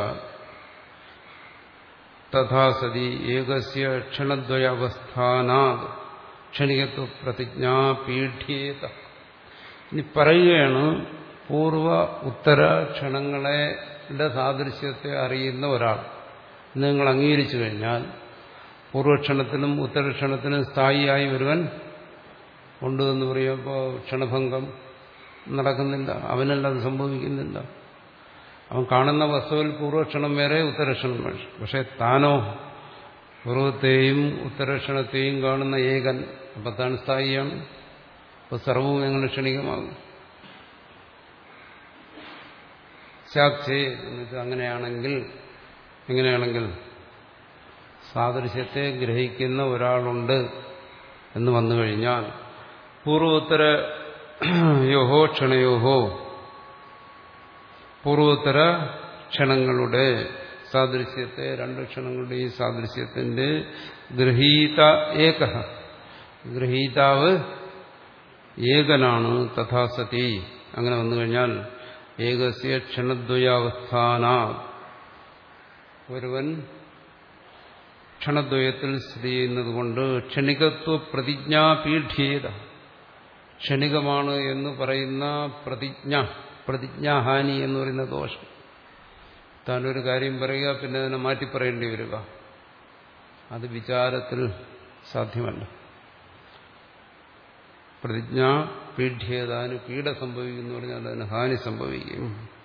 തഥാ സതി ഏകസ്യ ക്ഷണദ്വയാവസ്ഥാനാത് ക്ഷണികത്വ പ്രതിജ്ഞാ പീഠ്യേത. ഇനി പറയുകയാണ്, പൂർവ ഉത്തര ക്ഷണങ്ങളെ സാദൃശ്യത്തെ അറിയുന്ന ഒരാൾ നിങ്ങൾ അംഗീകരിച്ചു കഴിഞ്ഞാൽ പൂർവക്ഷണത്തിനും ഉത്തരക്ഷണത്തിനും സ്ഥായിയായി ഒരുവൻ ഉണ്ട് എന്ന് പറയുമ്പോൾ ക്ഷണഭംഗം നടക്കുന്നില്ല, അവനല്ല അത് സംഭവിക്കുന്നില്ല. അവൻ കാണുന്ന വസ്തുവിൽ പൂർവക്ഷണം വേറെ ഉത്തരക്ഷണം വേറെ. പക്ഷെ താനോ പൂർവത്തെയും ഉത്തരക്ഷണത്തെയും കാണുന്ന ഏകൻ, അപ്പം താൻ സ്ഥായിയാണ്. അപ്പോൾ സർവവും എങ്ങനെ ക്ഷണികമാകും? സാക്ഷി എന്ന് വെച്ചാൽ അങ്ങനെയാണെങ്കിൽ എങ്ങനെയാണെങ്കിൽ സാദൃശ്യത്തെ ഗ്രഹിക്കുന്ന ഒരാളുണ്ട് എന്ന് വന്നു കഴിഞ്ഞാൽ പൂർവോത്തര യോഹോ ക്ഷണയോഹോ പൂർവോത്തര ക്ഷണങ്ങളുടെ സാദൃശ്യത്തെ രണ്ട് ക്ഷണങ്ങളുടെ ഈ സാദൃശ്യത്തിന്റെ ഗ്രഹീത ഏക ഗ്രഹീതാവ് ഏകനാണ്. തഥാസതി അങ്ങനെ വന്നു കഴിഞ്ഞാൽ ഏകസ്യ ക്ഷണദ്വയാവസ്ഥാന ഒരുവൻ ക്ഷണദ്വയത്തിൽ സ്ഥിതി ചെയ്യുന്നത് കൊണ്ട് ക്ഷണികത്വ പ്രതിജ്ഞാ പീഠ്യേത ക്ഷണികമാണ് എന്ന് പറയുന്ന പ്രതിജ്ഞ പ്രതിജ്ഞാഹാനി എന്ന് പറയുന്ന ദോഷം. താനൊരു കാര്യം പറയുക പിന്നെ അതിനെ മാറ്റി പറയേണ്ടി വരിക, അത് വിചാരത്തിൽ സാധ്യമല്ല. പ്രതിജ്ഞ പീഠ്യേതാന് പീഡ സംഭവിക്കുന്നു പറഞ്ഞാൽ അതിന് ഹാനി സംഭവിക്കും.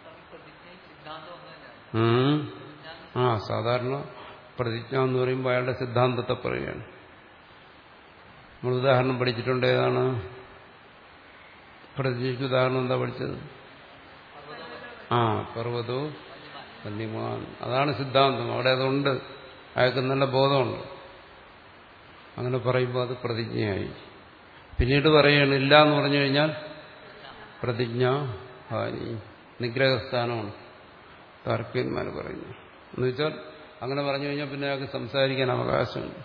ആ സാധാരണ പ്രതിജ്ഞ എന്ന് പറയുമ്പോൾ അയാളുടെ സിദ്ധാന്തത്തെ പറയുകയാണ്. നമ്മൾ ഉദാഹരണം പഠിച്ചിട്ടുണ്ട്. ഏതാണ് പ്രതിജ്ഞയ്ക്ക് ഉദാഹരണം? എന്താ പഠിച്ചത്? ആ പർവ്വതോ വന്യമാൻ. അതാണ് സിദ്ധാന്തം. അവിടെ അതുണ്ട്, അയാൾക്ക് നല്ല ബോധമുണ്ട്. അങ്ങനെ പറയുമ്പോൾ അത് പ്രതിജ്ഞയായി. പിന്നീട് പറയുകയാണ് ഇല്ല എന്ന് പറഞ്ഞു കഴിഞ്ഞാൽ പ്രതിജ്ഞ ഹാനി നിഗ്രഹസ്ഥാനമാണ് താർക്കികന്മാർ പറയുന്നു. എന്ന് വെച്ചാൽ അങ്ങനെ പറഞ്ഞു കഴിഞ്ഞാൽ പിന്നെ അയാൾക്ക് സംസാരിക്കാൻ അവകാശമുണ്ട്,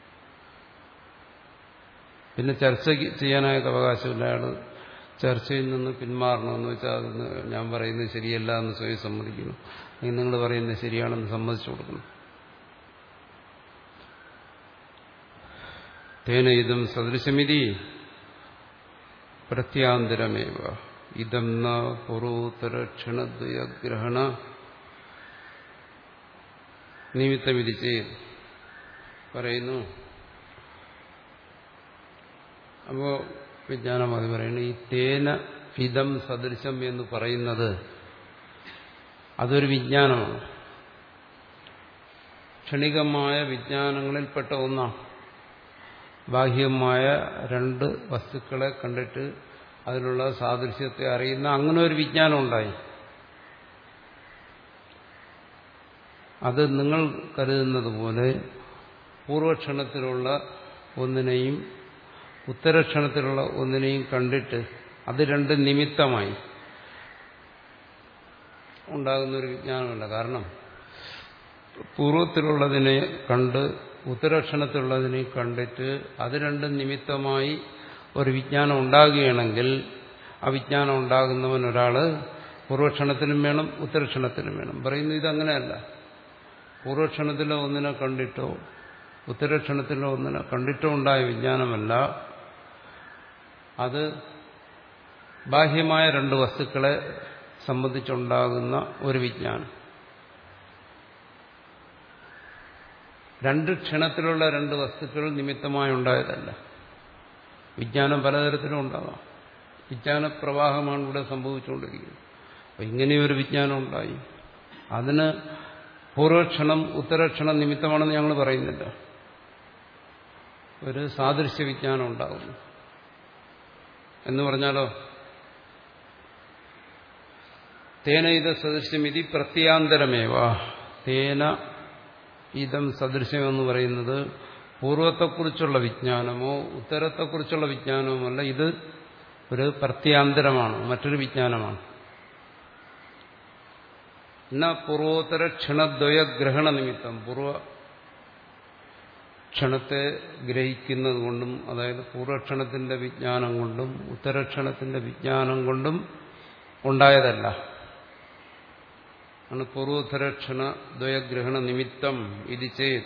പിന്നെ ചർച്ച ചെയ്യാനായിട്ട് അവകാശമില്ല. അയാൾ ചർച്ചയിൽ നിന്ന് പിന്മാറണമെന്ന് വെച്ചാൽ അതൊന്ന് ഞാൻ പറയുന്നത് ശരിയല്ല എന്ന് സ്വയം സമ്മതിക്കുന്നു, അല്ലെങ്കിൽ നിങ്ങൾ പറയുന്നത് ശരിയാണെന്ന് സമ്മതിച്ചു കൊടുക്കണം. തേന ഇതം സദൃശമിതി പ്രത്യാന്തരമേവ ഇതം ന പൂർവോത്തര ക്ഷണദ്വയഗ്രഹണ നിമിത്തമിതി ചെയ്ത് പറയുന്നു. അപ്പോ വിജ്ഞാനവാദി പറയുന്നു, ഈ തേന ഇതം സദൃശം എന്ന് പറയുന്നത് അതൊരു വിജ്ഞാനമാണ്, ക്ഷണികമായ വിജ്ഞാനങ്ങളിൽപ്പെട്ട ഒന്നാണ്. ബാഹ്യമായ രണ്ട് വസ്തുക്കളെ കണ്ടിട്ട് അതിലുള്ള സാദൃശ്യത്തെ അറിയുന്ന അങ്ങനെ ഒരു വിജ്ഞാനം ഉണ്ടായി. അത് നിങ്ങൾ കരുതുന്നത് പോലെ പൂർവക്ഷണത്തിലുള്ള ഒന്നിനെയും ഉത്തരക്ഷണത്തിലുള്ള ഒന്നിനെയും കണ്ടിട്ട് അത് രണ്ട് നിമിത്തമായി ഉണ്ടാകുന്ന ഒരു വിജ്ഞാനമല്ല. കാരണം പൂർവത്തിലുള്ളതിനെ കണ്ട് ഉത്തരക്ഷണത്തിലുള്ളതിനെ കണ്ടിട്ട് അത് രണ്ടും നിമിത്തമായി ഒരു വിജ്ഞാനം ഉണ്ടാകുകയാണെങ്കിൽ ആ വിജ്ഞാനം ഉണ്ടാകുന്നവൻ ഒരാള് പൂർവക്ഷണത്തിലും വേണം ഉത്തരക്ഷണത്തിലും വേണം. പറയുന്നു ഇതങ്ങനെയല്ല. പൂർവക്ഷണത്തിലോ ഒന്നിനെ കണ്ടിട്ടോ ഉത്തരക്ഷണത്തിലോ ഒന്നിനെ കണ്ടിട്ടോ ഉണ്ടായ വിജ്ഞാനമല്ല, അത് ബാഹ്യമായ രണ്ട് വസ്തുക്കളെ സംബന്ധിച്ചുണ്ടാകുന്ന ഒരു വിജ്ഞാനം. രണ്ട് ക്ഷണത്തിലുള്ള രണ്ട് വസ്തുക്കൾ നിമിത്തമായി ഉണ്ടായതല്ല. വിജ്ഞാനം പലതരത്തിലും ഉണ്ടാകാം. വിജ്ഞാനപ്രവാഹമാണ് ഇവിടെ സംഭവിച്ചുകൊണ്ടിരിക്കുന്നത്. അപ്പം ഇങ്ങനെയൊരു വിജ്ഞാനം ഉണ്ടായി. അതിന് പൂർവക്ഷണം ഉത്തരക്ഷണം നിമിത്തമാണെന്ന് ഞങ്ങൾ പറയുന്നില്ല. ഒരു സാദൃശ്യ വിജ്ഞാനം ഉണ്ടാകുന്നു എന്ന് പറഞ്ഞാലോ, തേന ഇത് സദൃശ്യമിതി പ്രത്യാന്തരമേവ. തേന ഇതം സദൃശ്യമെന്ന് പറയുന്നത് പൂർവത്തെക്കുറിച്ചുള്ള വിജ്ഞാനമോ ഉത്തരത്തെക്കുറിച്ചുള്ള വിജ്ഞാനവുമല്ല. ഇത് ഒരു പ്രത്യാന്തരമാണ്, മറ്റൊരു വിജ്ഞാനമാണ്. എന്ന പൂർവോത്തര ക്ഷണദ്വയ ഗ്രഹണ നിമിത്തം, പൂർവ ക്ഷണത്തെ ഗ്രഹിക്കുന്നത് കൊണ്ടും, അതായത് പൂർവക്ഷണത്തിന്റെ വിജ്ഞാനം കൊണ്ടും ഉത്തരക്ഷണത്തിന്റെ വിജ്ഞാനം കൊണ്ടും ഉണ്ടായതല്ല. ആണ് പൂർവോത്തരക്ഷണ ദ്വയഗ്രഹണ നിമിത്തം ഇത് ചെയ്ത്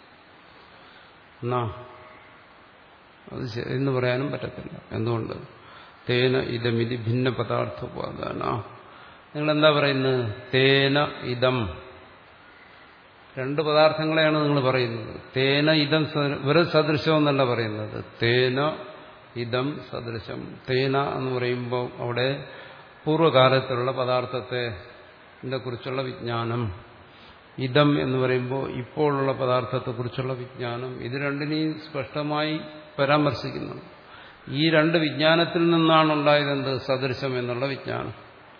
എന്നാ അത് എന്ന് പറയാനും പറ്റത്തില്ല. എന്തുകൊണ്ട്? തേന ഇതമിതി ഭിന്ന പദാർത്ഥോപാദാന. നിങ്ങളെന്താ പറയുന്നത്? തേന ഇതം, രണ്ട് പദാർത്ഥങ്ങളെയാണ് നിങ്ങൾ പറയുന്നത്. തേന ഇതം വെറും സദൃശം എന്നല്ല പറയുന്നത്. തേന ഇതം സദൃശം. തേന എന്ന് പറയുമ്പോൾ അവിടെ പൂർവ്വകാലത്തിലുള്ള പദാർത്ഥത്തെ കുറിച്ചുള്ള വിജ്ഞാനം, ഇതം എന്ന് പറയുമ്പോൾ ഇപ്പോഴുള്ള പദാർത്ഥത്തെക്കുറിച്ചുള്ള വിജ്ഞാനം, ഇത് രണ്ടിനെയും സ്പഷ്ടമായി പരാമർശിക്കുന്നു. ഈ രണ്ട് വിജ്ഞാനത്തിൽ നിന്നാണ് ഉണ്ടായതെന്ത്? സദൃശം എന്നുള്ള വിജ്ഞാനം.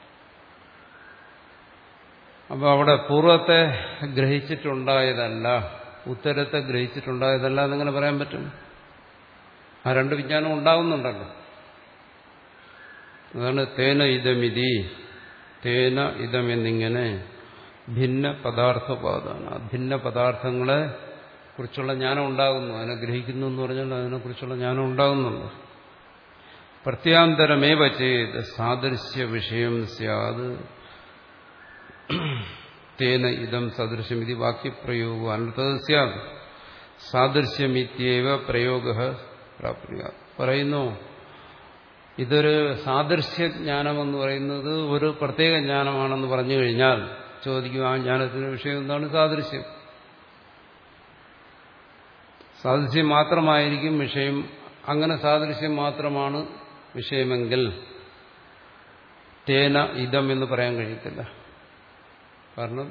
അപ്പോൾ അവിടെ പൂർവ്വത്തെ ഗ്രഹിച്ചിട്ടുണ്ടായതല്ല, ഉത്തരത്തെ ഗ്രഹിച്ചിട്ടുണ്ടായതല്ല എന്നിങ്ങനെ പറയാൻ പറ്റും. ആ രണ്ട് വിജ്ഞാനം ഉണ്ടാകുന്നുണ്ടല്ലോ. അതാണ് തേന ഇതമിതി, തേന ഇതം എന്നിങ്ങനെ ഭിന്ന പദാർത്ഥോപാദാന. ഭിന്ന പദാർത്ഥങ്ങളെ കുറിച്ചുള്ള ജ്ഞാനം ഉണ്ടാകുന്നു. അതിനെ ഗ്രഹിക്കുന്നു എന്ന് പറഞ്ഞാൽ അതിനെക്കുറിച്ചുള്ള ജ്ഞാനം ഉണ്ടാകുന്നുണ്ട്. പ്രത്യാന്തരമേവ ചേത് സാദൃശ്യ വിഷയം സ്യാത് തേന ഇതം സദൃശ്യമിതി വാക്യപ്രയോഗ അനർത്ഥ സ്യാത്. സാദൃശ്യമിത്യേവ പ്രയോഗ പ്രാപ്യ. പറയുന്നു ഇതൊരു സാദൃശ്യ ജ്ഞാനമെന്ന് പറയുന്നത് ഒരു പ്രത്യേക ജ്ഞാനമാണെന്ന് പറഞ്ഞു കഴിഞ്ഞാൽ ചോദിക്കും, ആ ജ്ഞാനത്തിന്റെ വിഷയം എന്താണ്? സാദൃശ്യം. സാദൃശ്യം മാത്രമായിരിക്കും വിഷയം. അങ്ങനെ സാദൃശ്യം മാത്രമാണ് വിഷയമെങ്കിൽ തേന ഇതം എന്ന് പറയാൻ കഴിയത്തില്ല. കാരണം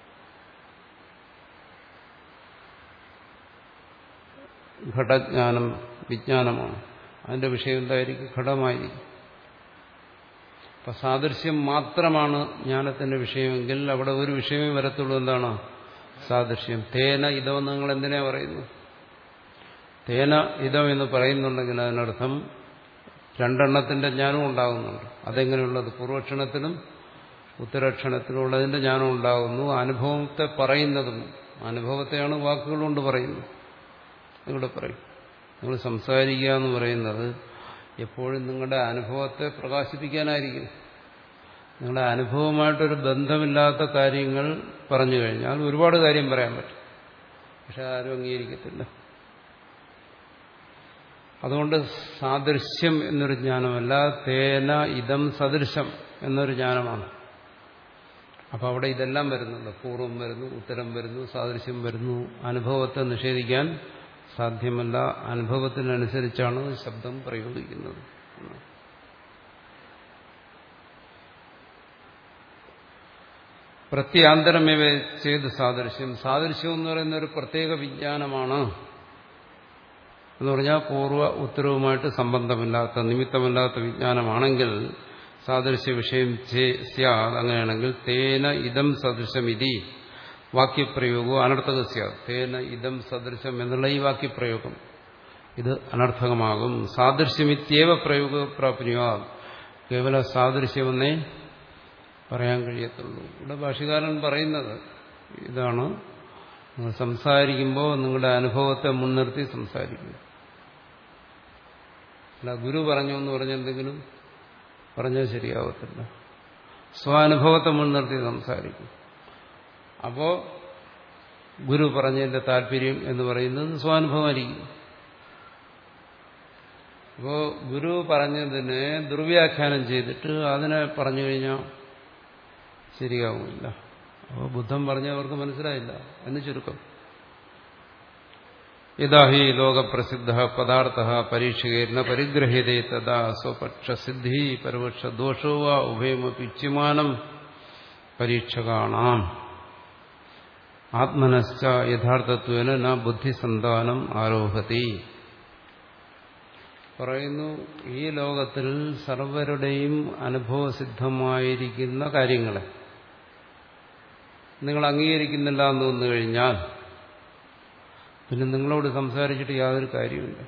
ഘടജ്ഞാനം വിജ്ഞാനമാണ്. അതിന്റെ വിഷയം എന്തായിരിക്കും? ഘടമായിരിക്കും. അപ്പൊ സാദൃശ്യം മാത്രമാണ് ജ്ഞാനത്തിന്റെ വിഷയമെങ്കിൽ അവിടെ ഒരു വിഷയമേ വരത്തുള്ളൂ. എന്താണ്? സാദൃശ്യം. തേന ഇതമെന്ന് നിങ്ങൾ എന്തിനാ പറയുന്നു? തേന ഇതം എന്ന് പറയുന്നുണ്ടെങ്കിൽ അതിനർത്ഥം രണ്ടെണ്ണത്തിന്റെ ജ്ഞാനം ഉണ്ടാകുന്നുണ്ട്. അതെങ്ങനെയുള്ളത്? പൂർവക്ഷണത്തിലും ഉത്തരക്ഷണത്തിലും ഉള്ളതിന്റെ ജ്ഞാനം ഉണ്ടാകുന്നു. അനുഭവത്തെ പറയുന്നതും, അനുഭവത്തെയാണ് വാക്കുകൾ കൊണ്ട് പറയുന്നത്. ഇവിടെ പറയും, നിങ്ങൾ സംസാരിക്കുക എന്ന് പറയുന്നത് എപ്പോഴും നിങ്ങളുടെ അനുഭവത്തെ പ്രകാശിപ്പിക്കാനായിരിക്കും. നിങ്ങളുടെ അനുഭവമായിട്ടൊരു ബന്ധമില്ലാത്ത കാര്യങ്ങൾ പറഞ്ഞു കഴിഞ്ഞാൽ ഒരുപാട് കാര്യം പറയാൻ പറ്റും, പക്ഷെ ആരും അംഗീകരിക്കത്തില്ല. അതുകൊണ്ട് സാദൃശ്യം എന്നൊരു ജ്ഞാനമല്ല, തേന ഇതം സദൃശം എന്നൊരു ജ്ഞാനമാണ്. അപ്പം അവിടെ ഇതെല്ലാം വരുന്നുണ്ട്. പൂർവം വരുന്നു, ഉത്തരം വരുന്നു, സാദൃശ്യം വരുന്നു. അനുഭവത്തെ നിഷേധിക്കാൻ സാധ്യമല്ല. അനുഭവത്തിനനുസരിച്ചാണ് ശബ്ദം പ്രയോഗിക്കുന്നത്. പ്രത്യാന്തരമേവ ചെയ്ത് സാദൃശ്യം. സാദൃശ്യം എന്ന് പറയുന്ന ഒരു പ്രത്യേക വിജ്ഞാനമാണ് എന്ന് പറഞ്ഞാൽ പൂർവ്വ ഉത്തരവുമായിട്ട് സംബന്ധമില്ലാത്ത, നിമിത്തമില്ലാത്ത വിജ്ഞാനമാണെങ്കിൽ സാദൃശ്യ വിഷയം സ്യാദ്. അങ്ങനെയാണെങ്കിൽ തേന ഇതം സദൃശമിതി വാക്യപ്രയോഗവും അനർത്ഥക സ്യാദ്. തേന ഇതം സദൃശം എന്നുള്ള ഈ വാക്യപ്രയോഗം ഇത് അനർത്ഥകമാകും. സാദൃശ്യമിത്യേവ പ്രയോഗ പ്രാപ്നുവ. കേവല സാദൃശ്യമെന്നേ പറയാൻ കഴിയത്തുള്ളൂ. ഇവിടെ ഭാഷ്യകാരൻ പറയുന്നത് ഇതാണ്. നിങ്ങൾ സംസാരിക്കുമ്പോൾ നിങ്ങളുടെ അനുഭവത്തെ മുൻനിർത്തി സംസാരിക്കും. അല്ല ഗുരു പറഞ്ഞു എന്ന് പറഞ്ഞെന്തെങ്കിലും പറഞ്ഞാൽ ശരിയാവത്തില്ല. സ്വാനുഭവത്തെ മുൻനിർത്തി സംസാരിക്കും. അപ്പോൾ ഗുരു പറഞ്ഞതിന്റെ താല്പര്യം എന്ന് പറയുന്നത് സ്വാനുഭവമായിരിക്കും. അപ്പോൾ ഗുരു പറഞ്ഞതിനെ ദുർവ്യാഖ്യാനം ചെയ്തിട്ട് അതിനെ പറഞ്ഞു കഴിഞ്ഞാൽ ശരിയാവില്ല. അപ്പോൾ ബുദ്ധൻ പറഞ്ഞവർക്ക് മനസ്സിലായില്ല എന്ന് ചുരുക്കം. യഥാ ഹി ലോകപ്രസിദ്ധ പദാർത്ഥ പരീക്ഷകേന പരിഗ്രഹ്യതേ തഥാ സ്വപക്ഷസിദ്ധി പരപക്ഷ ദോഷോ വാ ഉഭയമപി ഉച്യമാനം പരീക്ഷകാണാം ആത്മനശ്ച യഥാർത്ഥത്വേന ന ബുദ്ധിസന്താനം ആരോഹതി. പറയുന്നു, ഈ ലോകത്തിൽ സർവരുടെയും അനുഭവസിദ്ധമായിരിക്കുന്ന കാര്യങ്ങളെ നിങ്ങൾ അംഗീകരിക്കുന്നില്ല എന്ന് വന്നു കഴിഞ്ഞാൽ പിന്നെ നിങ്ങളോട് സംസാരിച്ചിട്ട് യാതൊരു കാര്യമില്ല.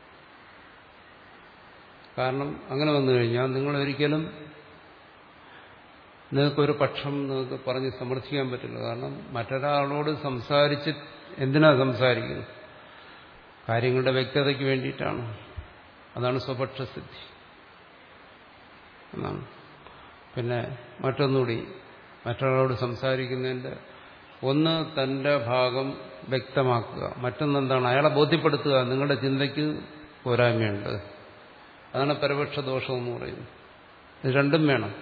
കാരണം അങ്ങനെ വന്നു കഴിഞ്ഞാൽ നിങ്ങൾ ഒരിക്കലും നിങ്ങൾക്കൊരു പക്ഷം നിങ്ങൾക്ക് പറഞ്ഞ് സമർത്ഥിക്കാൻ പറ്റില്ല. കാരണം മറ്റൊരാളോട് സംസാരിച്ച് എന്തിനാ സംസാരിക്കുന്നത്? കാര്യങ്ങളുടെ വ്യക്തതയ്ക്ക് വേണ്ടിയിട്ടാണ്. അതാണ് സ്വപക്ഷസിദ്ധി എന്നാണ്. പിന്നെ മറ്റൊന്നുകൂടി, മറ്റൊരാളോട് സംസാരിക്കുന്നതിൻ്റെ ഒന്ന് തന്റെ ഭാഗം വ്യക്തമാക്കുക, മറ്റൊന്നെന്താണ് അയാളെ ബോധ്യപ്പെടുത്തുക. നിങ്ങളുടെ ചിന്തയ്ക്ക് പോരായ്മയുണ്ട്. അതാണ് പരപക്ഷ ദോഷം എന്ന് പറയുന്നത്. ഇത് രണ്ടും വേണം.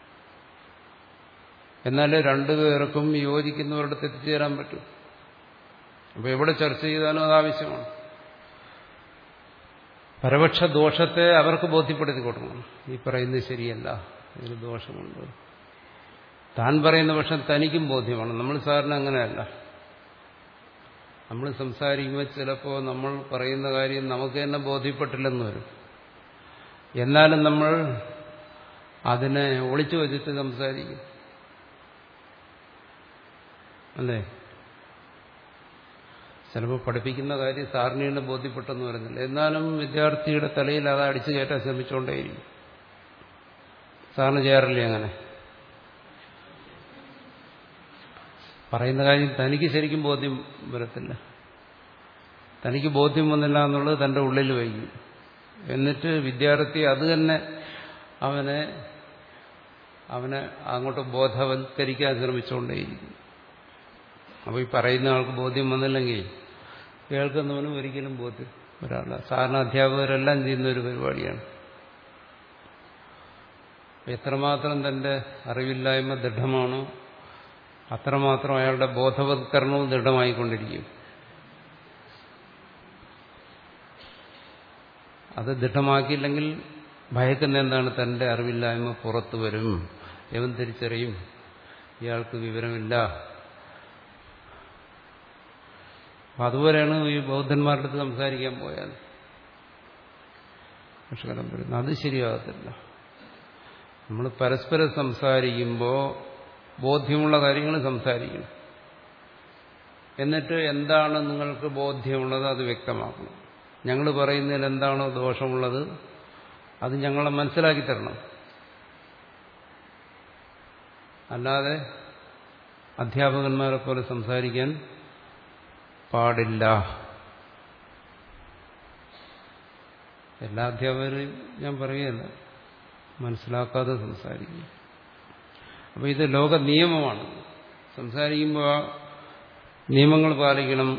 എന്നാലേ രണ്ടുപേർക്കും യോജിക്കുന്നവരുടെ എത്തിച്ചേരാൻ പറ്റും. അപ്പോൾ എവിടെ ചർച്ച ചെയ്താലും അത് ആവശ്യമാണ്. പരപക്ഷ ദോഷത്തെ അവർക്ക് ബോധ്യപ്പെടുത്തി കൊടുക്കണം. ഈ പറയുന്നത് ശരിയല്ല, ഇതിന് ദോഷമുണ്ട്. താൻ പറയുന്ന പക്ഷം തനിക്കും ബോധ്യമാണ്. നമ്മൾ സാറിന് അങ്ങനെയല്ല. നമ്മൾ സംസാരിക്കുമ്പോൾ ചിലപ്പോൾ നമ്മൾ പറയുന്ന കാര്യം നമുക്ക് തന്നെ ബോധ്യപ്പെട്ടില്ലെന്ന് വരും. എന്നാലും നമ്മൾ അതിനെ ഒളിച്ചു വച്ചിട്ട് സംസാരിക്കും, അല്ലേ? ചിലപ്പോൾ പഠിപ്പിക്കുന്ന കാര്യം സാറിന് തന്നെ ബോധ്യപ്പെട്ടെന്ന് പറയുന്നില്ല. എന്നാലും വിദ്യാർത്ഥിയുടെ തലയിൽ അത് അടിച്ചു കയറ്റാൻ ശ്രമിച്ചുകൊണ്ടേയിരിക്കും. സാറിന് ചെയ്യാറില്ലേ അങ്ങനെ? പറയുന്ന കാര്യം തനിക്ക് ശരിക്കും ബോധ്യം വരത്തില്ല. തനിക്ക് ബോധ്യം വന്നില്ല എന്നുള്ളത് തൻ്റെ ഉള്ളിൽ വയ്ക്കും. എന്നിട്ട് വിദ്യാർത്ഥി അത് തന്നെ അവനെ അവനെ അങ്ങോട്ട് ബോധവൽക്കരിക്കാൻ ശ്രമിച്ചുകൊണ്ടേയിരിക്കും. അപ്പോൾ ഈ പറയുന്ന ആൾക്ക് ബോധ്യം വന്നില്ലെങ്കിൽ കേൾക്കുന്നവനും ഒരിക്കലും ബോധ്യം വരാറില്ല. സാധാരണ അധ്യാപകരെല്ലാം ചെയ്യുന്ന ഒരു പരിപാടിയാണ്. എത്രമാത്രം തന്റെ അറിവില്ലായ്മ ദൃഢമാണോ അത്രമാത്രം അയാളുടെ ബോധവത്കരണവും ദൃഢമായിക്കൊണ്ടിരിക്കും. അത് ദൃഢമാക്കിയില്ലെങ്കിൽ ഭയക്കുന്ന എന്താണ്? തന്റെ അറിവില്ലായ്മ പുറത്തു വരും. എവൻ തിരിച്ചറിയും ഇയാൾക്ക് വിവരമില്ല. അപ്പം അതുപോലെയാണ് ഈ ബൗദ്ധന്മാരുടെ അടുത്ത് സംസാരിക്കാൻ പോയാൽ പക്ഷകരം വരുന്നത്. അത് ശരിയാകത്തില്ല. നമ്മൾ പരസ്പരം സംസാരിക്കുമ്പോൾ ബോധ്യമുള്ള കാര്യങ്ങൾ സംസാരിക്കണം. എന്നിട്ട് എന്താണ് നിങ്ങൾക്ക് ബോധ്യമുള്ളത് അത് വ്യക്തമാക്കണം. ഞങ്ങൾ പറയുന്നതിൽ എന്താണോ ദോഷമുള്ളത് അത് ഞങ്ങളെ മനസ്സിലാക്കി തരണം. അല്ലാതെ അധ്യാപകന്മാരെ പോലെ സംസാരിക്കാൻ പാടില്ല. എല്ലാ അധ്യാപകരെയും ഞാൻ പറയുകയല്ല, മനസ്സിലാക്കാതെ സംസാരിക്കും. അപ്പോൾ ഇത് ലോക നിയമമാണ്. സംസാരിക്കുമ്പോൾ നിയമങ്ങൾ പാലിക്കണം.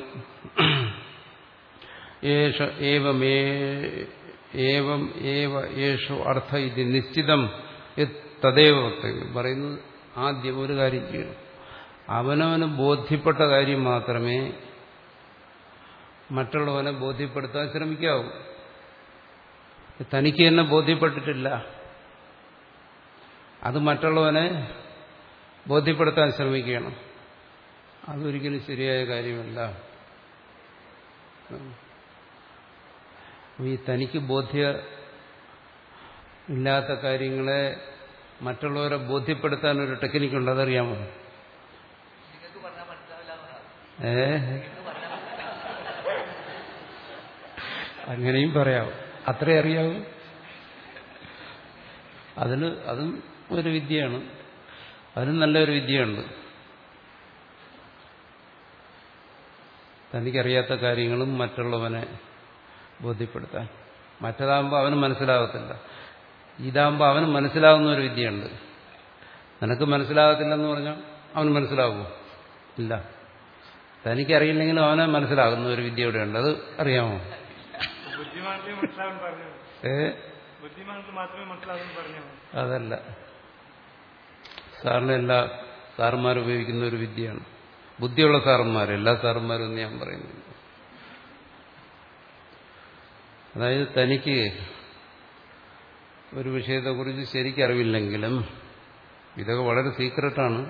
ഏഷ ഏവമേ ഏവം ഏവ യേഷു അർത്ഥ ഇത് നിശ്ചിതം തദേവ വക്തവ്യം പറയുന്നത്. ആദ്യം ഒരു കാര്യം ചെയ്യണം. അവനവന് ബോധ്യപ്പെട്ട കാര്യം മാത്രമേ മറ്റുള്ളവനെ ബോധ്യപ്പെടുത്താൻ ശ്രമിക്കാവൂ. തനിക്ക് തന്നെ ബോധ്യപ്പെട്ടിട്ടില്ല, അത് മറ്റുള്ളവനെ ബോധ്യപ്പെടുത്താൻ ശ്രമിക്കണം. അതൊരിക്കലും ശരിയായ കാര്യമല്ല. ഈ തനിക്ക് ബോധ്യ ഇല്ലാത്ത കാര്യങ്ങളെ മറ്റുള്ളവരെ ബോധ്യപ്പെടുത്താൻ ഒരു ടെക്നിക്കുണ്ട്, അതറിയാമോ? ഏ അങ്ങനെയും പറയാവും. അത്രേ അറിയാവൂ. അതിന് അതും ഒരു വിദ്യയാണ്. അതിനും നല്ലൊരു വിദ്യയുണ്ട്. തനിക്കറിയാത്ത കാര്യങ്ങളും മറ്റുള്ളവനെ ബോധ്യപ്പെടുത്താൻ. മറ്റതാകുമ്പോൾ അവന് മനസ്സിലാകത്തില്ല. ഇതാകുമ്പോൾ അവന് മനസ്സിലാകുന്ന ഒരു വിദ്യയുണ്ട്. നിനക്ക് മനസ്സിലാകത്തില്ലെന്ന് പറഞ്ഞാൽ അവന് മനസ്സിലാകുമോ? ഇല്ല. തനിക്കറിയില്ലെങ്കിലും അവനെ മനസ്സിലാകുന്ന ഒരു വിദ്യ ഇവിടെ ഉണ്ട്. അത് അറിയാമോ? ഏ അതല്ല, സാറിന് എല്ലാ സാറന്മാരും ഉപയോഗിക്കുന്ന ഒരു വിദ്യയാണ്. ബുദ്ധിയുള്ള സാറന്മാർ, എല്ലാ സാറന്മാരും എന്ന് ഞാൻ പറയുന്നില്ല. അതായത് തനിക്ക് ഒരു വിഷയത്തെക്കുറിച്ച് ശരിക്കും അറിവില്ലെങ്കിലും, ഇതൊക്കെ വളരെ സീക്രട്ടാണ്,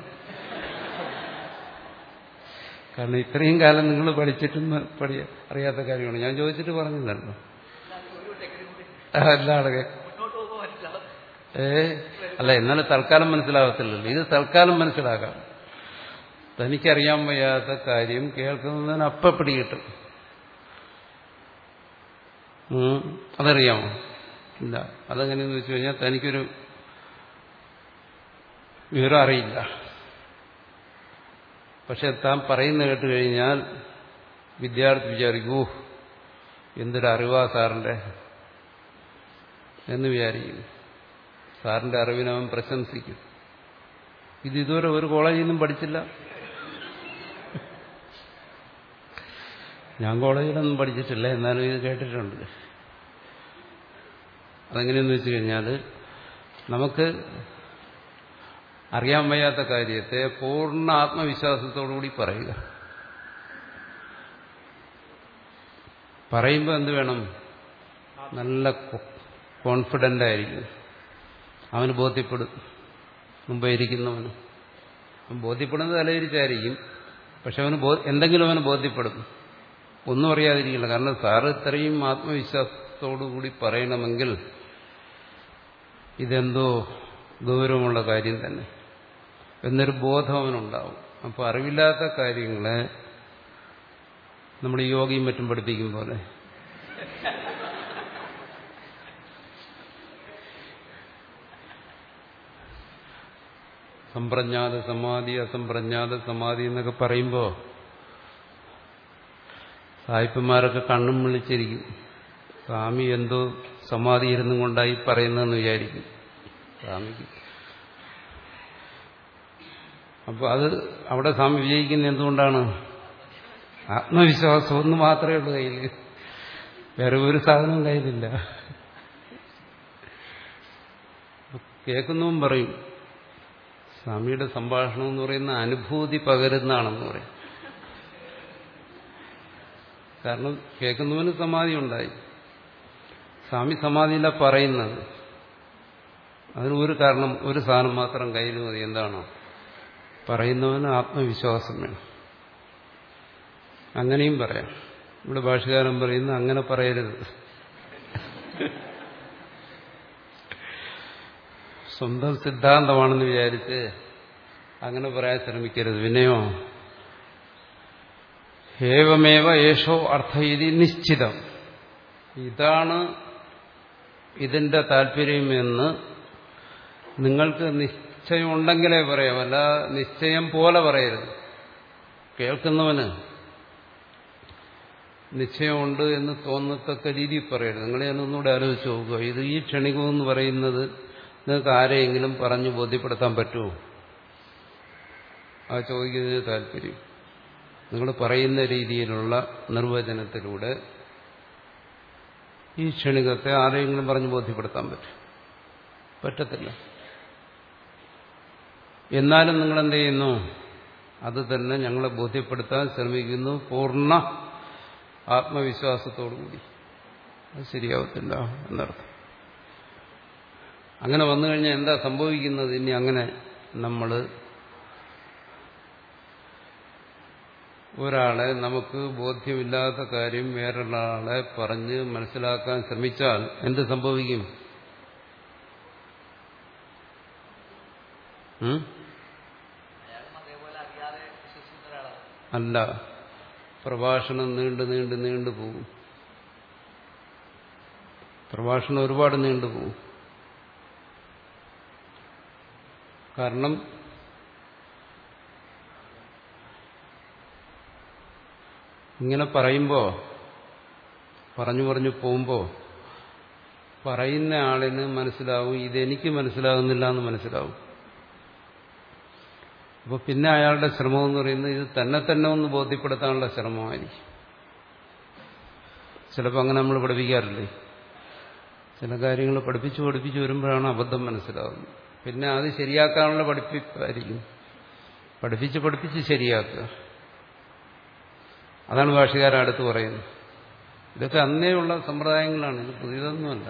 കാരണം ഇത്രയും കാലം നിങ്ങൾ പഠിച്ചിട്ടും പഠി അറിയാത്ത കാര്യമാണ്. ഞാൻ ചോദിച്ചിട്ട് പറഞ്ഞില്ലല്ലോ. അല്ലാതെ ഏ അല്ല, എന്നാലും തൽക്കാലം മനസ്സിലാകത്തില്ലല്ലോ. ഇത് തൽക്കാലം മനസ്സിലാക്കാം. തനിക്കറിയാൻ വയ്യാത്ത കാര്യം കേൾക്കുന്നതിന് അപ്പം പിടികിട്ടും. അതറിയാമോ? ഇല്ല. അതെങ്ങനെയെന്ന് വെച്ച് കഴിഞ്ഞാൽ തനിക്കൊരു വിവരം അറിയില്ല. പക്ഷെ താൻ പറയുന്ന കേട്ട് കഴിഞ്ഞാൽ വിദ്യാർത്ഥി വിചാരിക്കൂ എന്തൊരു അറിവാ സാറിന്റെ എന്ന് വിചാരിക്കും. സാറിന്റെ അറിവിനെ അവൻ പ്രശംസിക്കും. ഇത് ഇതുവരെ ഒരു കോളേജിൽ നിന്നും പഠിച്ചില്ല. ഞാൻ കോളേജിലൊന്നും പഠിച്ചിട്ടില്ല, എന്നാലും ഇത് കേട്ടിട്ടുണ്ട്. അതെങ്ങനെയെന്ന് വെച്ച് കഴിഞ്ഞാൽ നമുക്ക് അറിയാൻ വയ്യാത്ത കാര്യത്തെ പൂർണ്ണ ആത്മവിശ്വാസത്തോടുകൂടി പറയുക. പറയുമ്പോൾ എന്ത് വേണം? നല്ല കോൺഫിഡന്റ് ആയിരിക്കും. അവന് ബോധ്യപ്പെടും, മുമ്പേ ഇരിക്കുന്നവന്. അവൻ ബോധ്യപ്പെടുന്നത് തലയിരിച്ചായിരിക്കും, പക്ഷെ അവന് എന്തെങ്കിലും അവന് ബോധ്യപ്പെടും. ഒന്നും അറിയാതിരിക്കില്ല. കാരണം സാറ് ഇത്രയും ആത്മവിശ്വാസത്തോടുകൂടി പറയണമെങ്കിൽ ഇതെന്തോ ഗൗരവമുള്ള കാര്യം തന്നെ എന്നൊരു ബോധം അവനുണ്ടാവും. അപ്പോൾ അറിവില്ലാത്ത കാര്യങ്ങളെ നമ്മൾ യോഗയും മറ്റും പഠിപ്പിക്കും പോലെ സംപ്രജ്ഞാത സമാധി, അസംപ്രജ്ഞാത സമാധി എന്നൊക്കെ പറയുമ്പോൾ സായിപ്പന്മാരൊക്കെ കണ്ണും വിളിച്ചിരിക്കും. സ്വാമി എന്തോ സമാധി ഇരുന്നും കൊണ്ടായി പറയുന്നതെന്ന് വിചാരിക്കും സ്വാമിക്ക്. അപ്പോൾ അത് അവിടെ സ്വാമി വിജയിക്കുന്ന എന്തുകൊണ്ടാണ്? ആത്മവിശ്വാസം ഒന്ന് മാത്രമേ ഉള്ളൂ കയ്യിൽ, വേറെ ഒരു സാധനവും കയ്യിലില്ല. കേൾക്കുന്നവും പറയും സ്വാമിയുടെ സംഭാഷണം എന്ന് പറയുന്ന അനുഭൂതി പകരുന്നതാണെന്ന് പറയും. കാരണം കേൾക്കുന്നവന് സമാധി ഉണ്ടായി. സ്വാമി സമാധിയില്ല പറയുന്നത്. അതിന് ഒരു കാരണം, ഒരു സാധനം മാത്രം കയ്യിൽ മതി. എന്താണോ? പറയുന്നവന് ആത്മവിശ്വാസം വേണം. അങ്ങനെയും പറയാം. ഇവിടെ ഭാഷകാരൻ പറയുന്ന അങ്ങനെ പറയരുത്. സ്വന്തം സിദ്ധാന്തമാണെന്ന് വിചാരിച്ച് അങ്ങനെ പറയാൻ ശ്രമിക്കരുത്. വിനയോ ഏവമേവ യേശോ അർത്ഥ ഇതി നിശ്ചിതം. ഇതാണ് ഇതിന്റെ താല്പര്യമെന്ന് നിങ്ങൾക്ക് നിശ്ചയം ഉണ്ടെങ്കിലേ പറയാം. അല്ല നിശ്ചയം പോലെ പറയരുത്. കേൾക്കുന്നവന് നിശ്ചയമുണ്ട് എന്ന് തോന്നത്തക്ക രീതിയിൽ പറയരുത്. നിങ്ങളെ ഒന്നുകൂടെ ആലോചിച്ച് നോക്കുക. ഇത് ഈ ക്ഷണികമെന്ന് പറയുന്നത് നിങ്ങൾക്ക് ആരെയെങ്കിലും പറഞ്ഞു ബോധ്യപ്പെടുത്താൻ പറ്റുമോ? ആ ചോദിക്കുന്നതിന് താല്പര്യം. നിങ്ങൾ പറയുന്ന രീതിയിലുള്ള നിർവചനത്തിലൂടെ ഈ ക്ഷണികത്തെ ആരെയെങ്കിലും പറഞ്ഞ് ബോധ്യപ്പെടുത്താൻ പറ്റും? പറ്റത്തില്ല. എന്നാലും നിങ്ങളെന്ത് ചെയ്യുന്നു? അത് തന്നെ ഞങ്ങളെ ബോധ്യപ്പെടുത്താൻ ശ്രമിക്കുന്നു പൂർണ്ണ ആത്മവിശ്വാസത്തോടുകൂടി. അത് ശരിയാവത്തില്ല എന്നർത്ഥം. അങ്ങനെ വന്നു കഴിഞ്ഞാൽ എന്താ സംഭവിക്കുന്നത്? ഇനി അങ്ങനെ നമ്മൾ ഒരാളെ നമുക്ക് ബോധ്യമില്ലാത്ത കാര്യം വേറൊരാളെ പറഞ്ഞ് മനസ്സിലാക്കാൻ ശ്രമിച്ചാൽ എന്ത് സംഭവിക്കും? അല്ല, പ്രഭാഷണം നീണ്ടു നീണ്ടു നീണ്ടു പോകും. പ്രഭാഷണം ഒരുപാട് നീണ്ടുപോകും. കാരണം ഇങ്ങനെ പറയുമ്പോൾ, പറഞ്ഞു പറഞ്ഞു പോകുമ്പോൾ പറയുന്ന ആളിന് മനസ്സിലാവും ഇതെനിക്ക് മനസ്സിലാകുന്നില്ല എന്ന് മനസ്സിലാവും. അപ്പോൾ പിന്നെ അയാളുടെ ശ്രമം എന്ന് പറയുന്നത് ഇത് തന്നെ തന്നെ ഒന്ന് ബോധ്യപ്പെടുത്താനുള്ള ശ്രമമായിരിക്കും. ചിലപ്പോൾ അങ്ങനെ നമ്മൾ പഠിപ്പിക്കാറില്ലേ? ചില കാര്യങ്ങൾ പഠിപ്പിച്ച് പഠിപ്പിച്ച് വരുമ്പോഴാണ് അബദ്ധം മനസ്സിലാകുന്നത്. പിന്നെ അത് ശരിയാക്കാനുള്ള പഠിപ്പിപ്പായിരിക്കും. പഠിപ്പിച്ച് പഠിപ്പിച്ച് ശരിയാക്കുക. അതാണ് ഭാഷകാരൻ അടുത്ത് പറയുന്നത്. ഇതൊക്കെ അന്നേയുള്ള സമ്പ്രദായങ്ങളാണ്, ഇത് പുതിയതൊന്നുമല്ല.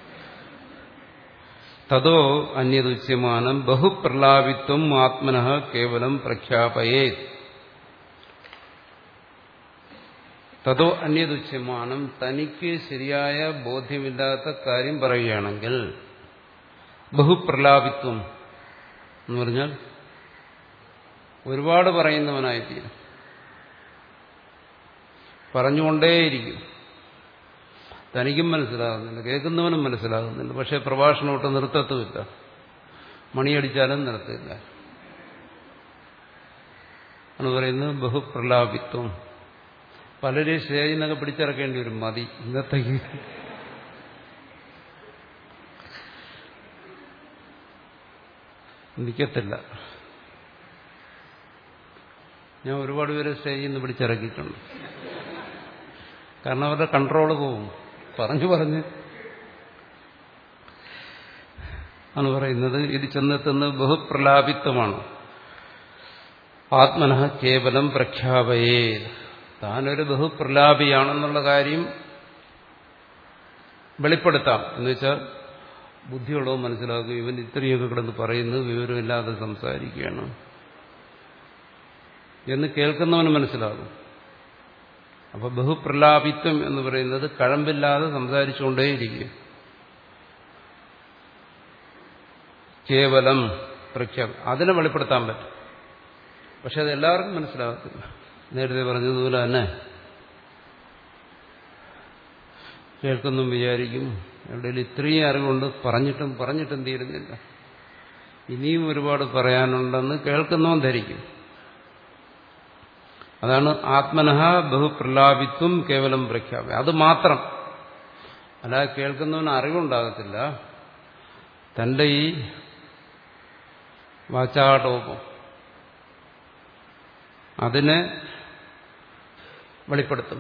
തതോ അന്യതുച്യമാനം ബഹുപ്രലാപിത്വം ആത്മനഃ കേവലം പ്രഖ്യാപയേ. തതോ അന്യതുച്യമാനം, തനിക്ക് ശരിയായ ബോധ്യമില്ലാത്ത കാര്യം പറയുകയാണെങ്കിൽ ബഹുപ്രലാപിത്വം എന്ന് പറഞ്ഞാൽ ഒരുപാട് പറയുന്നവനായിത്തീരും. പറഞ്ഞുകൊണ്ടേയിരിക്കും. തനിക്കും മനസ്സിലാകുന്നില്ല, കേൾക്കുന്നവനും മനസ്സിലാകുന്നില്ല. പക്ഷെ പ്രഭാഷണമൊട്ട് നിർത്തത്തുമില്ല, മണിയടിച്ചാലും നിർത്തില്ല. ആണ് പറയുന്നത് ബഹുപ്രലാപിത്വം. പലരെയും സ്റ്റേജിൽ നിന്നൊക്കെ പിടിച്ചിറക്കേണ്ടി വരും. മതി ഇന്നത്തേക്ക്. നിൽക്കത്തില്ല. ഞാൻ ഒരുപാട് പേര് സ്റ്റേജിൽ നിന്ന് പിടിച്ചിറക്കിയിട്ടുണ്ട്. കാരണം അവരുടെ കൺട്രോള് പോവും. പറഞ്ഞു പറഞ്ഞ് ആണ് പറയുന്നത്. ഇത് ചെന്നെത്തുന്നത് ബഹുപ്രലാപിത്വമാണ്. ആത്മനഃ കേവലം പ്രഖ്യാപയേ. താനൊരു ബഹുപ്രലാപിയാണെന്നുള്ള കാര്യം വെളിപ്പെടുത്താം. എന്നുവെച്ചാൽ ബുദ്ധിയുള്ളവ മനസ്സിലാക്കും, ഇവൻ ഇത്രയൊക്കെ കിടന്ന് പറയുന്നത് വിവരമില്ലാതെ സംസാരിക്കുകയാണ് എന്ന് കേൾക്കുന്നവന് മനസ്സിലാകും. അപ്പൊ ബഹുപ്രലാപിത്വം എന്ന് പറയുന്നത് കഴമ്പില്ലാതെ സംസാരിച്ചുകൊണ്ടേയിരിക്കും. കേവലം പ്രഖ്യാപനം, അതിനെ വെളിപ്പെടുത്താൻ പറ്റും. പക്ഷെ അത് എല്ലാവർക്കും മനസ്സിലാകത്തില്ല. നേരത്തെ പറഞ്ഞതുപോലെ തന്നെ കേൾക്കുന്നു വിചാരിക്കും എവിടെയും ഇത്രയും അറിവുണ്ട്, പറഞ്ഞിട്ടും പറഞ്ഞിട്ടും തീരുന്നില്ല, ഇനിയും ഒരുപാട് പറയാനുണ്ടെന്ന് കേൾക്കുന്നവൻ ധരിക്കും. അതാണ് ആത്മനഃ ബഹുപ്രലാപിത്വം കേവലം പ്രഖ്യാപനം. അത് മാത്രം. അല്ലാതെ കേൾക്കുന്നവന് അറിവുണ്ടാകത്തില്ല. തന്റെ ഈ വാചാടോപം അതിനെ വെളിപ്പെടുത്തും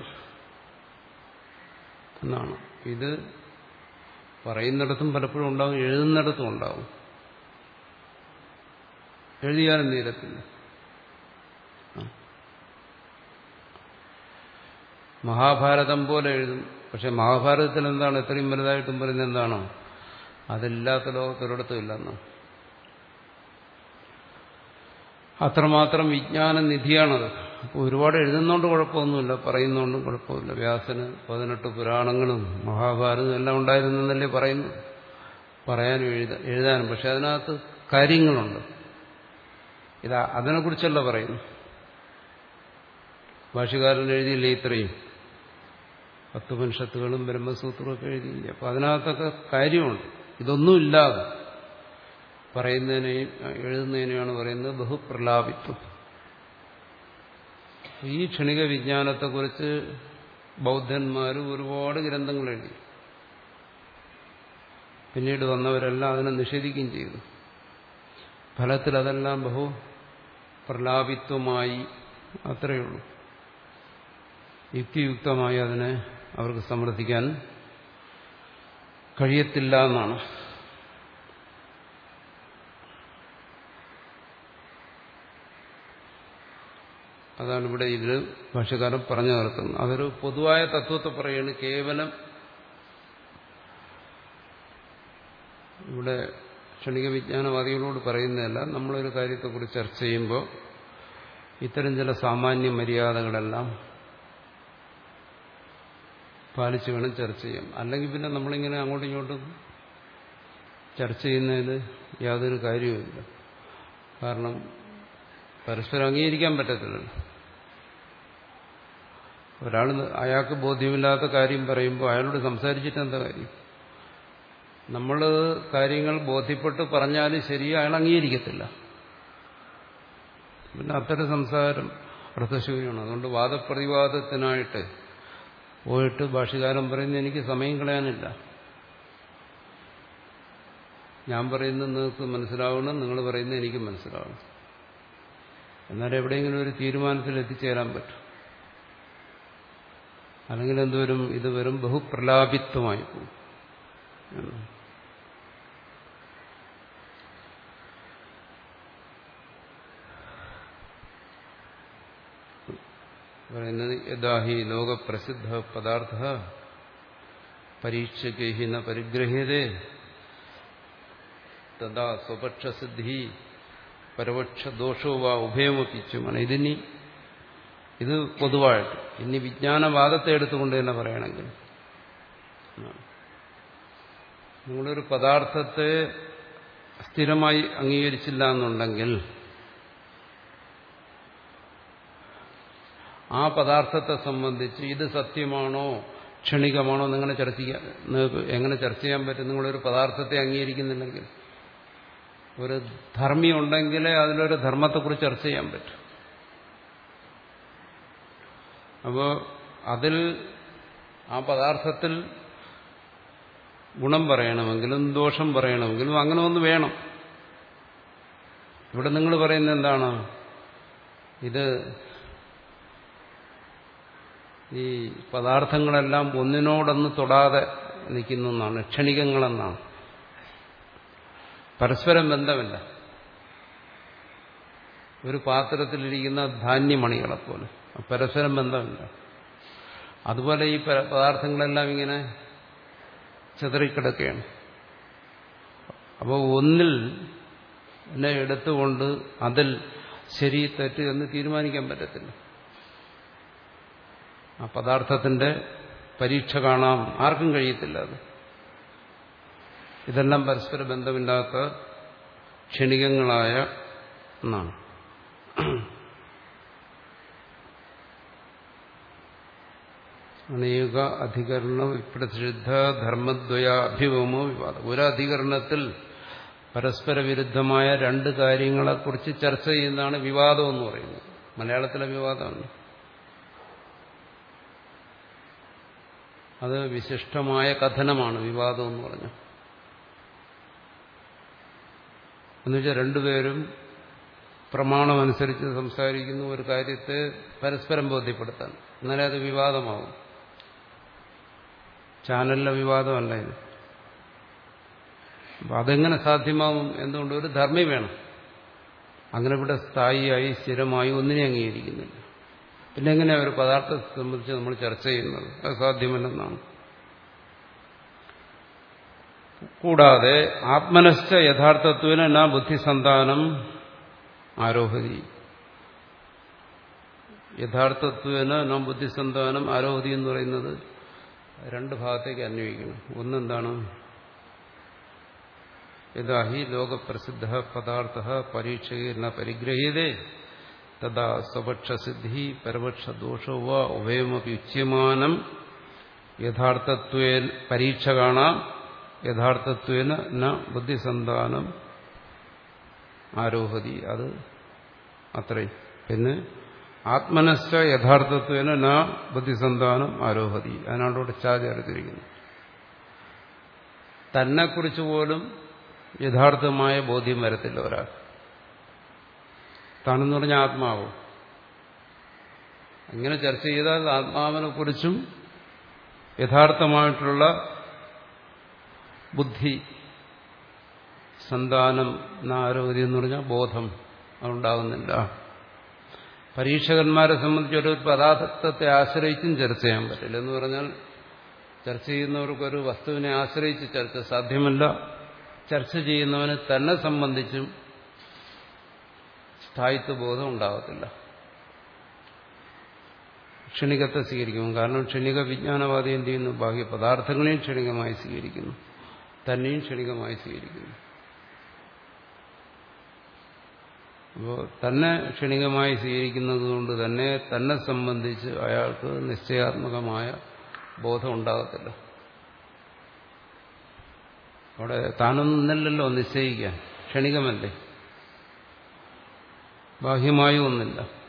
എന്നാണ്. ഇത് പറയുന്നിടത്തും പലപ്പോഴും ഉണ്ടാവും, എഴുതുന്നിടത്തും ഉണ്ടാവും. എഴുതിയാലും തീരത്തില്ല. മഹാഭാരതം പോലെ എഴുതും. പക്ഷെ മഹാഭാരതത്തിൽ എന്താണ് എത്രയും വലുതായിട്ടും പറയുന്നത് എന്താണോ അതില്ലാത്ത ലോകത്തൊരിടത്തും ഇല്ലെന്ന്. അത്രമാത്രം വിജ്ഞാന നിധിയാണത്. അപ്പോൾ ഒരുപാട് എഴുതുന്നതുകൊണ്ട് കുഴപ്പമൊന്നുമില്ല, പറയുന്നതുകൊണ്ടും കുഴപ്പമില്ല. വ്യാസന് പതിനെട്ട് പുരാണങ്ങളും മഹാഭാരതവും എല്ലാം ഉണ്ടായിരുന്നല്ലേ പറയുന്നു. പറയാനും എഴുത എഴുതാനും പക്ഷെ അതിനകത്ത് കാര്യങ്ങളുണ്ട്. ഇതാ അതിനെക്കുറിച്ചല്ല പറയുന്നു. ഭാഷ്യകാരൻ എഴുതിയില്ലേ ഇത്രയും പത്തുപനിഷത്തുകളും ബ്രഹ്മസൂത്രവും ഒക്കെ എഴുതിയില്ലേ. അപ്പൊ അതിനകത്തൊക്കെ കാര്യമുണ്ട്. ഇതൊന്നുമില്ലാതെ പറയുന്നതിനെയും എഴുതുന്നതിനെയാണ് പറയുന്നത് ബഹുപ്രലാപിത്വം. ഈ ക്ഷണിക വിജ്ഞാനത്തെക്കുറിച്ച് ബൗദ്ധന്മാർ ഒരുപാട് ഗ്രന്ഥങ്ങൾ എഴുതി. പിന്നീട് വന്നവരെല്ലാം അതിനെ നിഷേധിക്കുകയും ചെയ്തു. ഫലത്തിൽ അതെല്ലാം ബഹു പ്രലാപിത്വമായി. അത്രയേ ഉള്ളൂ. യുക്തിയുക്തമായി അതിനെ അവർക്ക് സമർത്ഥിക്കാൻ കഴിയത്തില്ല എന്നാണ്. അതാണ് ഇവിടെ ഇതിൽ ഭാഷ്യകാരൻ പറഞ്ഞു നിർത്തുന്നത്. അതൊരു പൊതുവായ തത്വത്തെ പറയുകയാണ്. കേവലം ഇവിടെ ക്ഷണിക വിജ്ഞാനവാദികളോട് പറയുന്നതല്ല. നമ്മളൊരു കാര്യത്തെക്കുറിച്ച് ചർച്ച ചെയ്യുമ്പോൾ ഇത്തരം ചില സാമാന്യ മര്യാദകളെല്ലാം പാലിച്ചു വേണം ചർച്ച ചെയ്യാം. അല്ലെങ്കിൽ പിന്നെ നമ്മളിങ്ങനെ അങ്ങോട്ടും ഇങ്ങോട്ടും ചർച്ച ചെയ്യുന്നതിൽ യാതൊരു കാര്യവുമില്ല. കാരണം പരസ്പരം അംഗീകരിക്കാൻ പറ്റത്തില്ലല്ലോ. ഒരാൾ അയാൾക്ക് ബോധ്യമില്ലാത്ത കാര്യം പറയുമ്പോൾ അയാളോട് സംസാരിച്ചിട്ട് എന്താ കാര്യം? നമ്മൾ കാര്യങ്ങൾ ബോധ്യപ്പെട്ട് പറഞ്ഞാലും ശരി, അയാൾ അംഗീകരിക്കത്തില്ല. പിന്നെ അത്തരം സംസാരം അർത്ഥശൂന്യമാണ്. അതുകൊണ്ട് വാദപ്രതിവാദത്തിനായിട്ട് പോയിട്ട് ഭാഷ്യകാരൻ പറയുന്നത് എനിക്ക് സമയം കളയാനില്ല. ഞാൻ പറയുന്നത് നിങ്ങൾക്ക് മനസ്സിലാവണം, നിങ്ങൾ പറയുന്നത് എനിക്ക് മനസ്സിലാവണം. എന്നാൽ എവിടെയെങ്കിലും ഒരു തീരുമാനത്തിൽ എത്തിച്ചേരാൻ പറ്റും. അല്ലെങ്കിൽ എന്തോരും ഇത് വെറും ബഹുപ്രലാപിത്വമായി പോകും. പറയുന്നത് യഥാഹി ലോകപ്രസിദ്ധ പദാർത്ഥ പരീക്ഷകൈഹി ന പരിഗ്രഹ്യതേ തഥാ സ്വപക്ഷസിദ്ധി പരപക്ഷദോഷോ വാ ഉഭയമൊപ്പിച്ചുമാണ്. ഇതിനി ഇത് പൊതുവായിട്ട് ഇനി വിജ്ഞാനവാദത്തെ എടുത്തുകൊണ്ട് തന്നെ പറയണമെങ്കിൽ നിങ്ങളൊരു പദാർത്ഥത്തെ സ്ഥിരമായി അംഗീകരിച്ചില്ല എന്നുണ്ടെങ്കിൽ ആ പദാർത്ഥത്തെ സംബന്ധിച്ച് ഇത് സത്യമാണോ ക്ഷണികമാണോ നിങ്ങളെ ചർച്ച ചെയ്യാൻ നിങ്ങൾക്ക് എങ്ങനെ ചർച്ച ചെയ്യാൻ പറ്റും? നിങ്ങളൊരു പദാർത്ഥത്തെ അംഗീകരിക്കുന്നില്ലെങ്കിൽ ഒരു ധർമ്മി ഉണ്ടെങ്കിലേ അതിലൊരു ധർമ്മത്തെക്കുറിച്ച് ചർച്ച ചെയ്യാൻ പറ്റും. അപ്പോൾ അതിൽ ആ പദാർത്ഥത്തിൽ ഗുണം പറയണമെങ്കിലും ദോഷം പറയണമെങ്കിലും അങ്ങനെ ഒന്ന് വേണം. ഇവിടെ നിങ്ങൾ പറയുന്നത് എന്താണ്? ഇത് ഈ പദാർത്ഥങ്ങളെല്ലാം ഒന്നിനോടൊന്ന് തൊടാതെ നിൽക്കുന്നു എന്നാണ്, ക്ഷണികങ്ങളെന്നാണ്. പരസ്പരം ബന്ധമില്ല. ഒരു പാത്രത്തിലിരിക്കുന്ന ധാന്യമണികളെപ്പോലെ പരസ്പരം ബന്ധമില്ല. അതുപോലെ ഈ പദാർത്ഥങ്ങളെല്ലാം ഇങ്ങനെ ചിതറിക്കിടക്കുകയാണ്. അപ്പോൾ ഒന്നിൽ എന്നെ എടുത്തുകൊണ്ട് അതിൽ ശരി തെറ്റ് എന്ന് തീരുമാനിക്കാൻ പറ്റത്തില്ല. ആ പദാർത്ഥത്തിന്റെ പരീക്ഷ കാണാം ആർക്കും കഴിയത്തില്ല. അത് ഇതെല്ലാം പരസ്പര ബന്ധമില്ലാത്ത ക്ഷണികങ്ങളായ ഒന്നാണ്. അനേക അധികരണ വിപ്രസിദ്ധ ധർമ്മദ്വയ അഭിവമോ വിവാദം. ഒരു അധികരണത്തിൽ പരസ്പര വിരുദ്ധമായ രണ്ട് കാര്യങ്ങളെക്കുറിച്ച് ചർച്ച ചെയ്യുന്നതാണ് വിവാദം എന്ന് പറയുന്നത്. മലയാളത്തിലെ വിവാദമാണ്. അത് വിശിഷ്ടമായ കഥനമാണ് വിവാദം എന്ന് പറഞ്ഞാൽ. എന്നുവെച്ചാൽ രണ്ടുപേരും പ്രമാണമനുസരിച്ച് സംസാരിക്കുന്ന ഒരു കാര്യത്തെ പരസ്പരം ബോധ്യപ്പെടുത്താൻ, എന്നാലേ അത് വിവാദമാവും. ചാനലിലെ വിവാദമല്ല ഇത്. അപ്പം അതെങ്ങനെ സാധ്യമാവും? എന്തുകൊണ്ട്? ഒരു ധർമ്മി വേണം. അങ്ങനെ ഇവിടെ സ്ഥായിയായി സ്ഥിരമായി ഒന്നിനെ അംഗീകരിക്കുന്നില്ല. പിന്നെ എങ്ങനെയാണ് ഒരു പദാർത്ഥത്തെ സംബന്ധിച്ച് നമ്മൾ ചർച്ച ചെയ്യുന്നത്? അത് സാധ്യമല്ലെന്നാണ്. കൂടാതെ ആത്മനശ്ച യഥാർത്ഥത്വേന ന ബുദ്ധിസന്താനം ആരോഹതി. യഥാർത്ഥത്വേന ന ബുദ്ധിസന്താനം ആരോഹതി എന്ന് പറയുന്നത് രണ്ട് ഭാഗത്തേക്ക് അന്വയിക്കണം. ഒന്നെന്താണ്? യഥാ ഹി ലോകപ്രസിദ്ധ പദാർത്ഥ പരീക്ഷയെ ന പരിഗ്രഹ്യതേ തഥാ സ്വപക്ഷസിദ്ധി പരപക്ഷദോഷോ വാ ഉഭയമപി ഉച്യമാനം യഥാർത്ഥത്വേ പരീക്ഷ കാണാം യഥാർത്ഥത്വേന ന ബുദ്ധിസന്താനം ആരോഹതി. അത് അത്രയും. പിന്നെ ആത്മനശ്ച യഥാർത്ഥത്വേന ന ബുദ്ധിസന്താനം ആരോഹതി. അതിനോടോട് ചാതി അറിഞ്ഞിരിക്കുന്നു. തന്നെക്കുറിച്ച് പോലും യഥാർത്ഥമായ ബോധ്യം വരത്തില്ല ഒരാൾ. താനെന്ന് പറഞ്ഞാൽ ആത്മാവ്. ഇങ്ങനെ ചർച്ച ചെയ്താൽ ആത്മാവിനെ കുറിച്ചും യഥാർത്ഥമായിട്ടുള്ള ബുദ്ധി സന്താനം ആരോഗ്യം എന്ന് പറഞ്ഞാൽ ബോധം അതുണ്ടാകുന്നില്ല. പരീക്ഷകന്മാരെ സംബന്ധിച്ച് ഒരു പദാർത്ഥത്തെ ആശ്രയിച്ചും ചർച്ച ചെയ്യാൻ പറ്റില്ല. എന്ന് പറഞ്ഞാൽ ചർച്ച ചെയ്യുന്നവർക്കൊരു വസ്തുവിനെ ആശ്രയിച്ച് ചർച്ച സാധ്യമല്ല. ചർച്ച ചെയ്യുന്നവന് തന്നെ സംബന്ധിച്ചും സ്ഥായിത്വ ബോധം ഉണ്ടാകത്തില്ല. ക്ഷണികത്തെ സ്വീകരിക്കും. കാരണം ക്ഷണിക വിജ്ഞാനവാദി എന്ത് ചെയ്യുന്നു? ബാഹ്യ പദാർത്ഥങ്ങളെയും ക്ഷണികമായി സ്വീകരിക്കുന്നു, തന്നെയും ക്ഷണികമായി സ്വീകരിക്കുന്നു. അപ്പോൾ തന്നെ ക്ഷണികമായി സ്വീകരിക്കുന്നത് കൊണ്ട് തന്നെ തന്നെ സംബന്ധിച്ച് അയാൾക്ക് നിശ്ചയാത്മകമായ ബോധം ഉണ്ടാകത്തില്ല. അവിടെ താനൊന്നില്ലല്ലോ നിശ്ചയിക്കാൻ, ക്ഷണികമല്ലേ, ബാഹ്യമായും ഒന്നില്ല.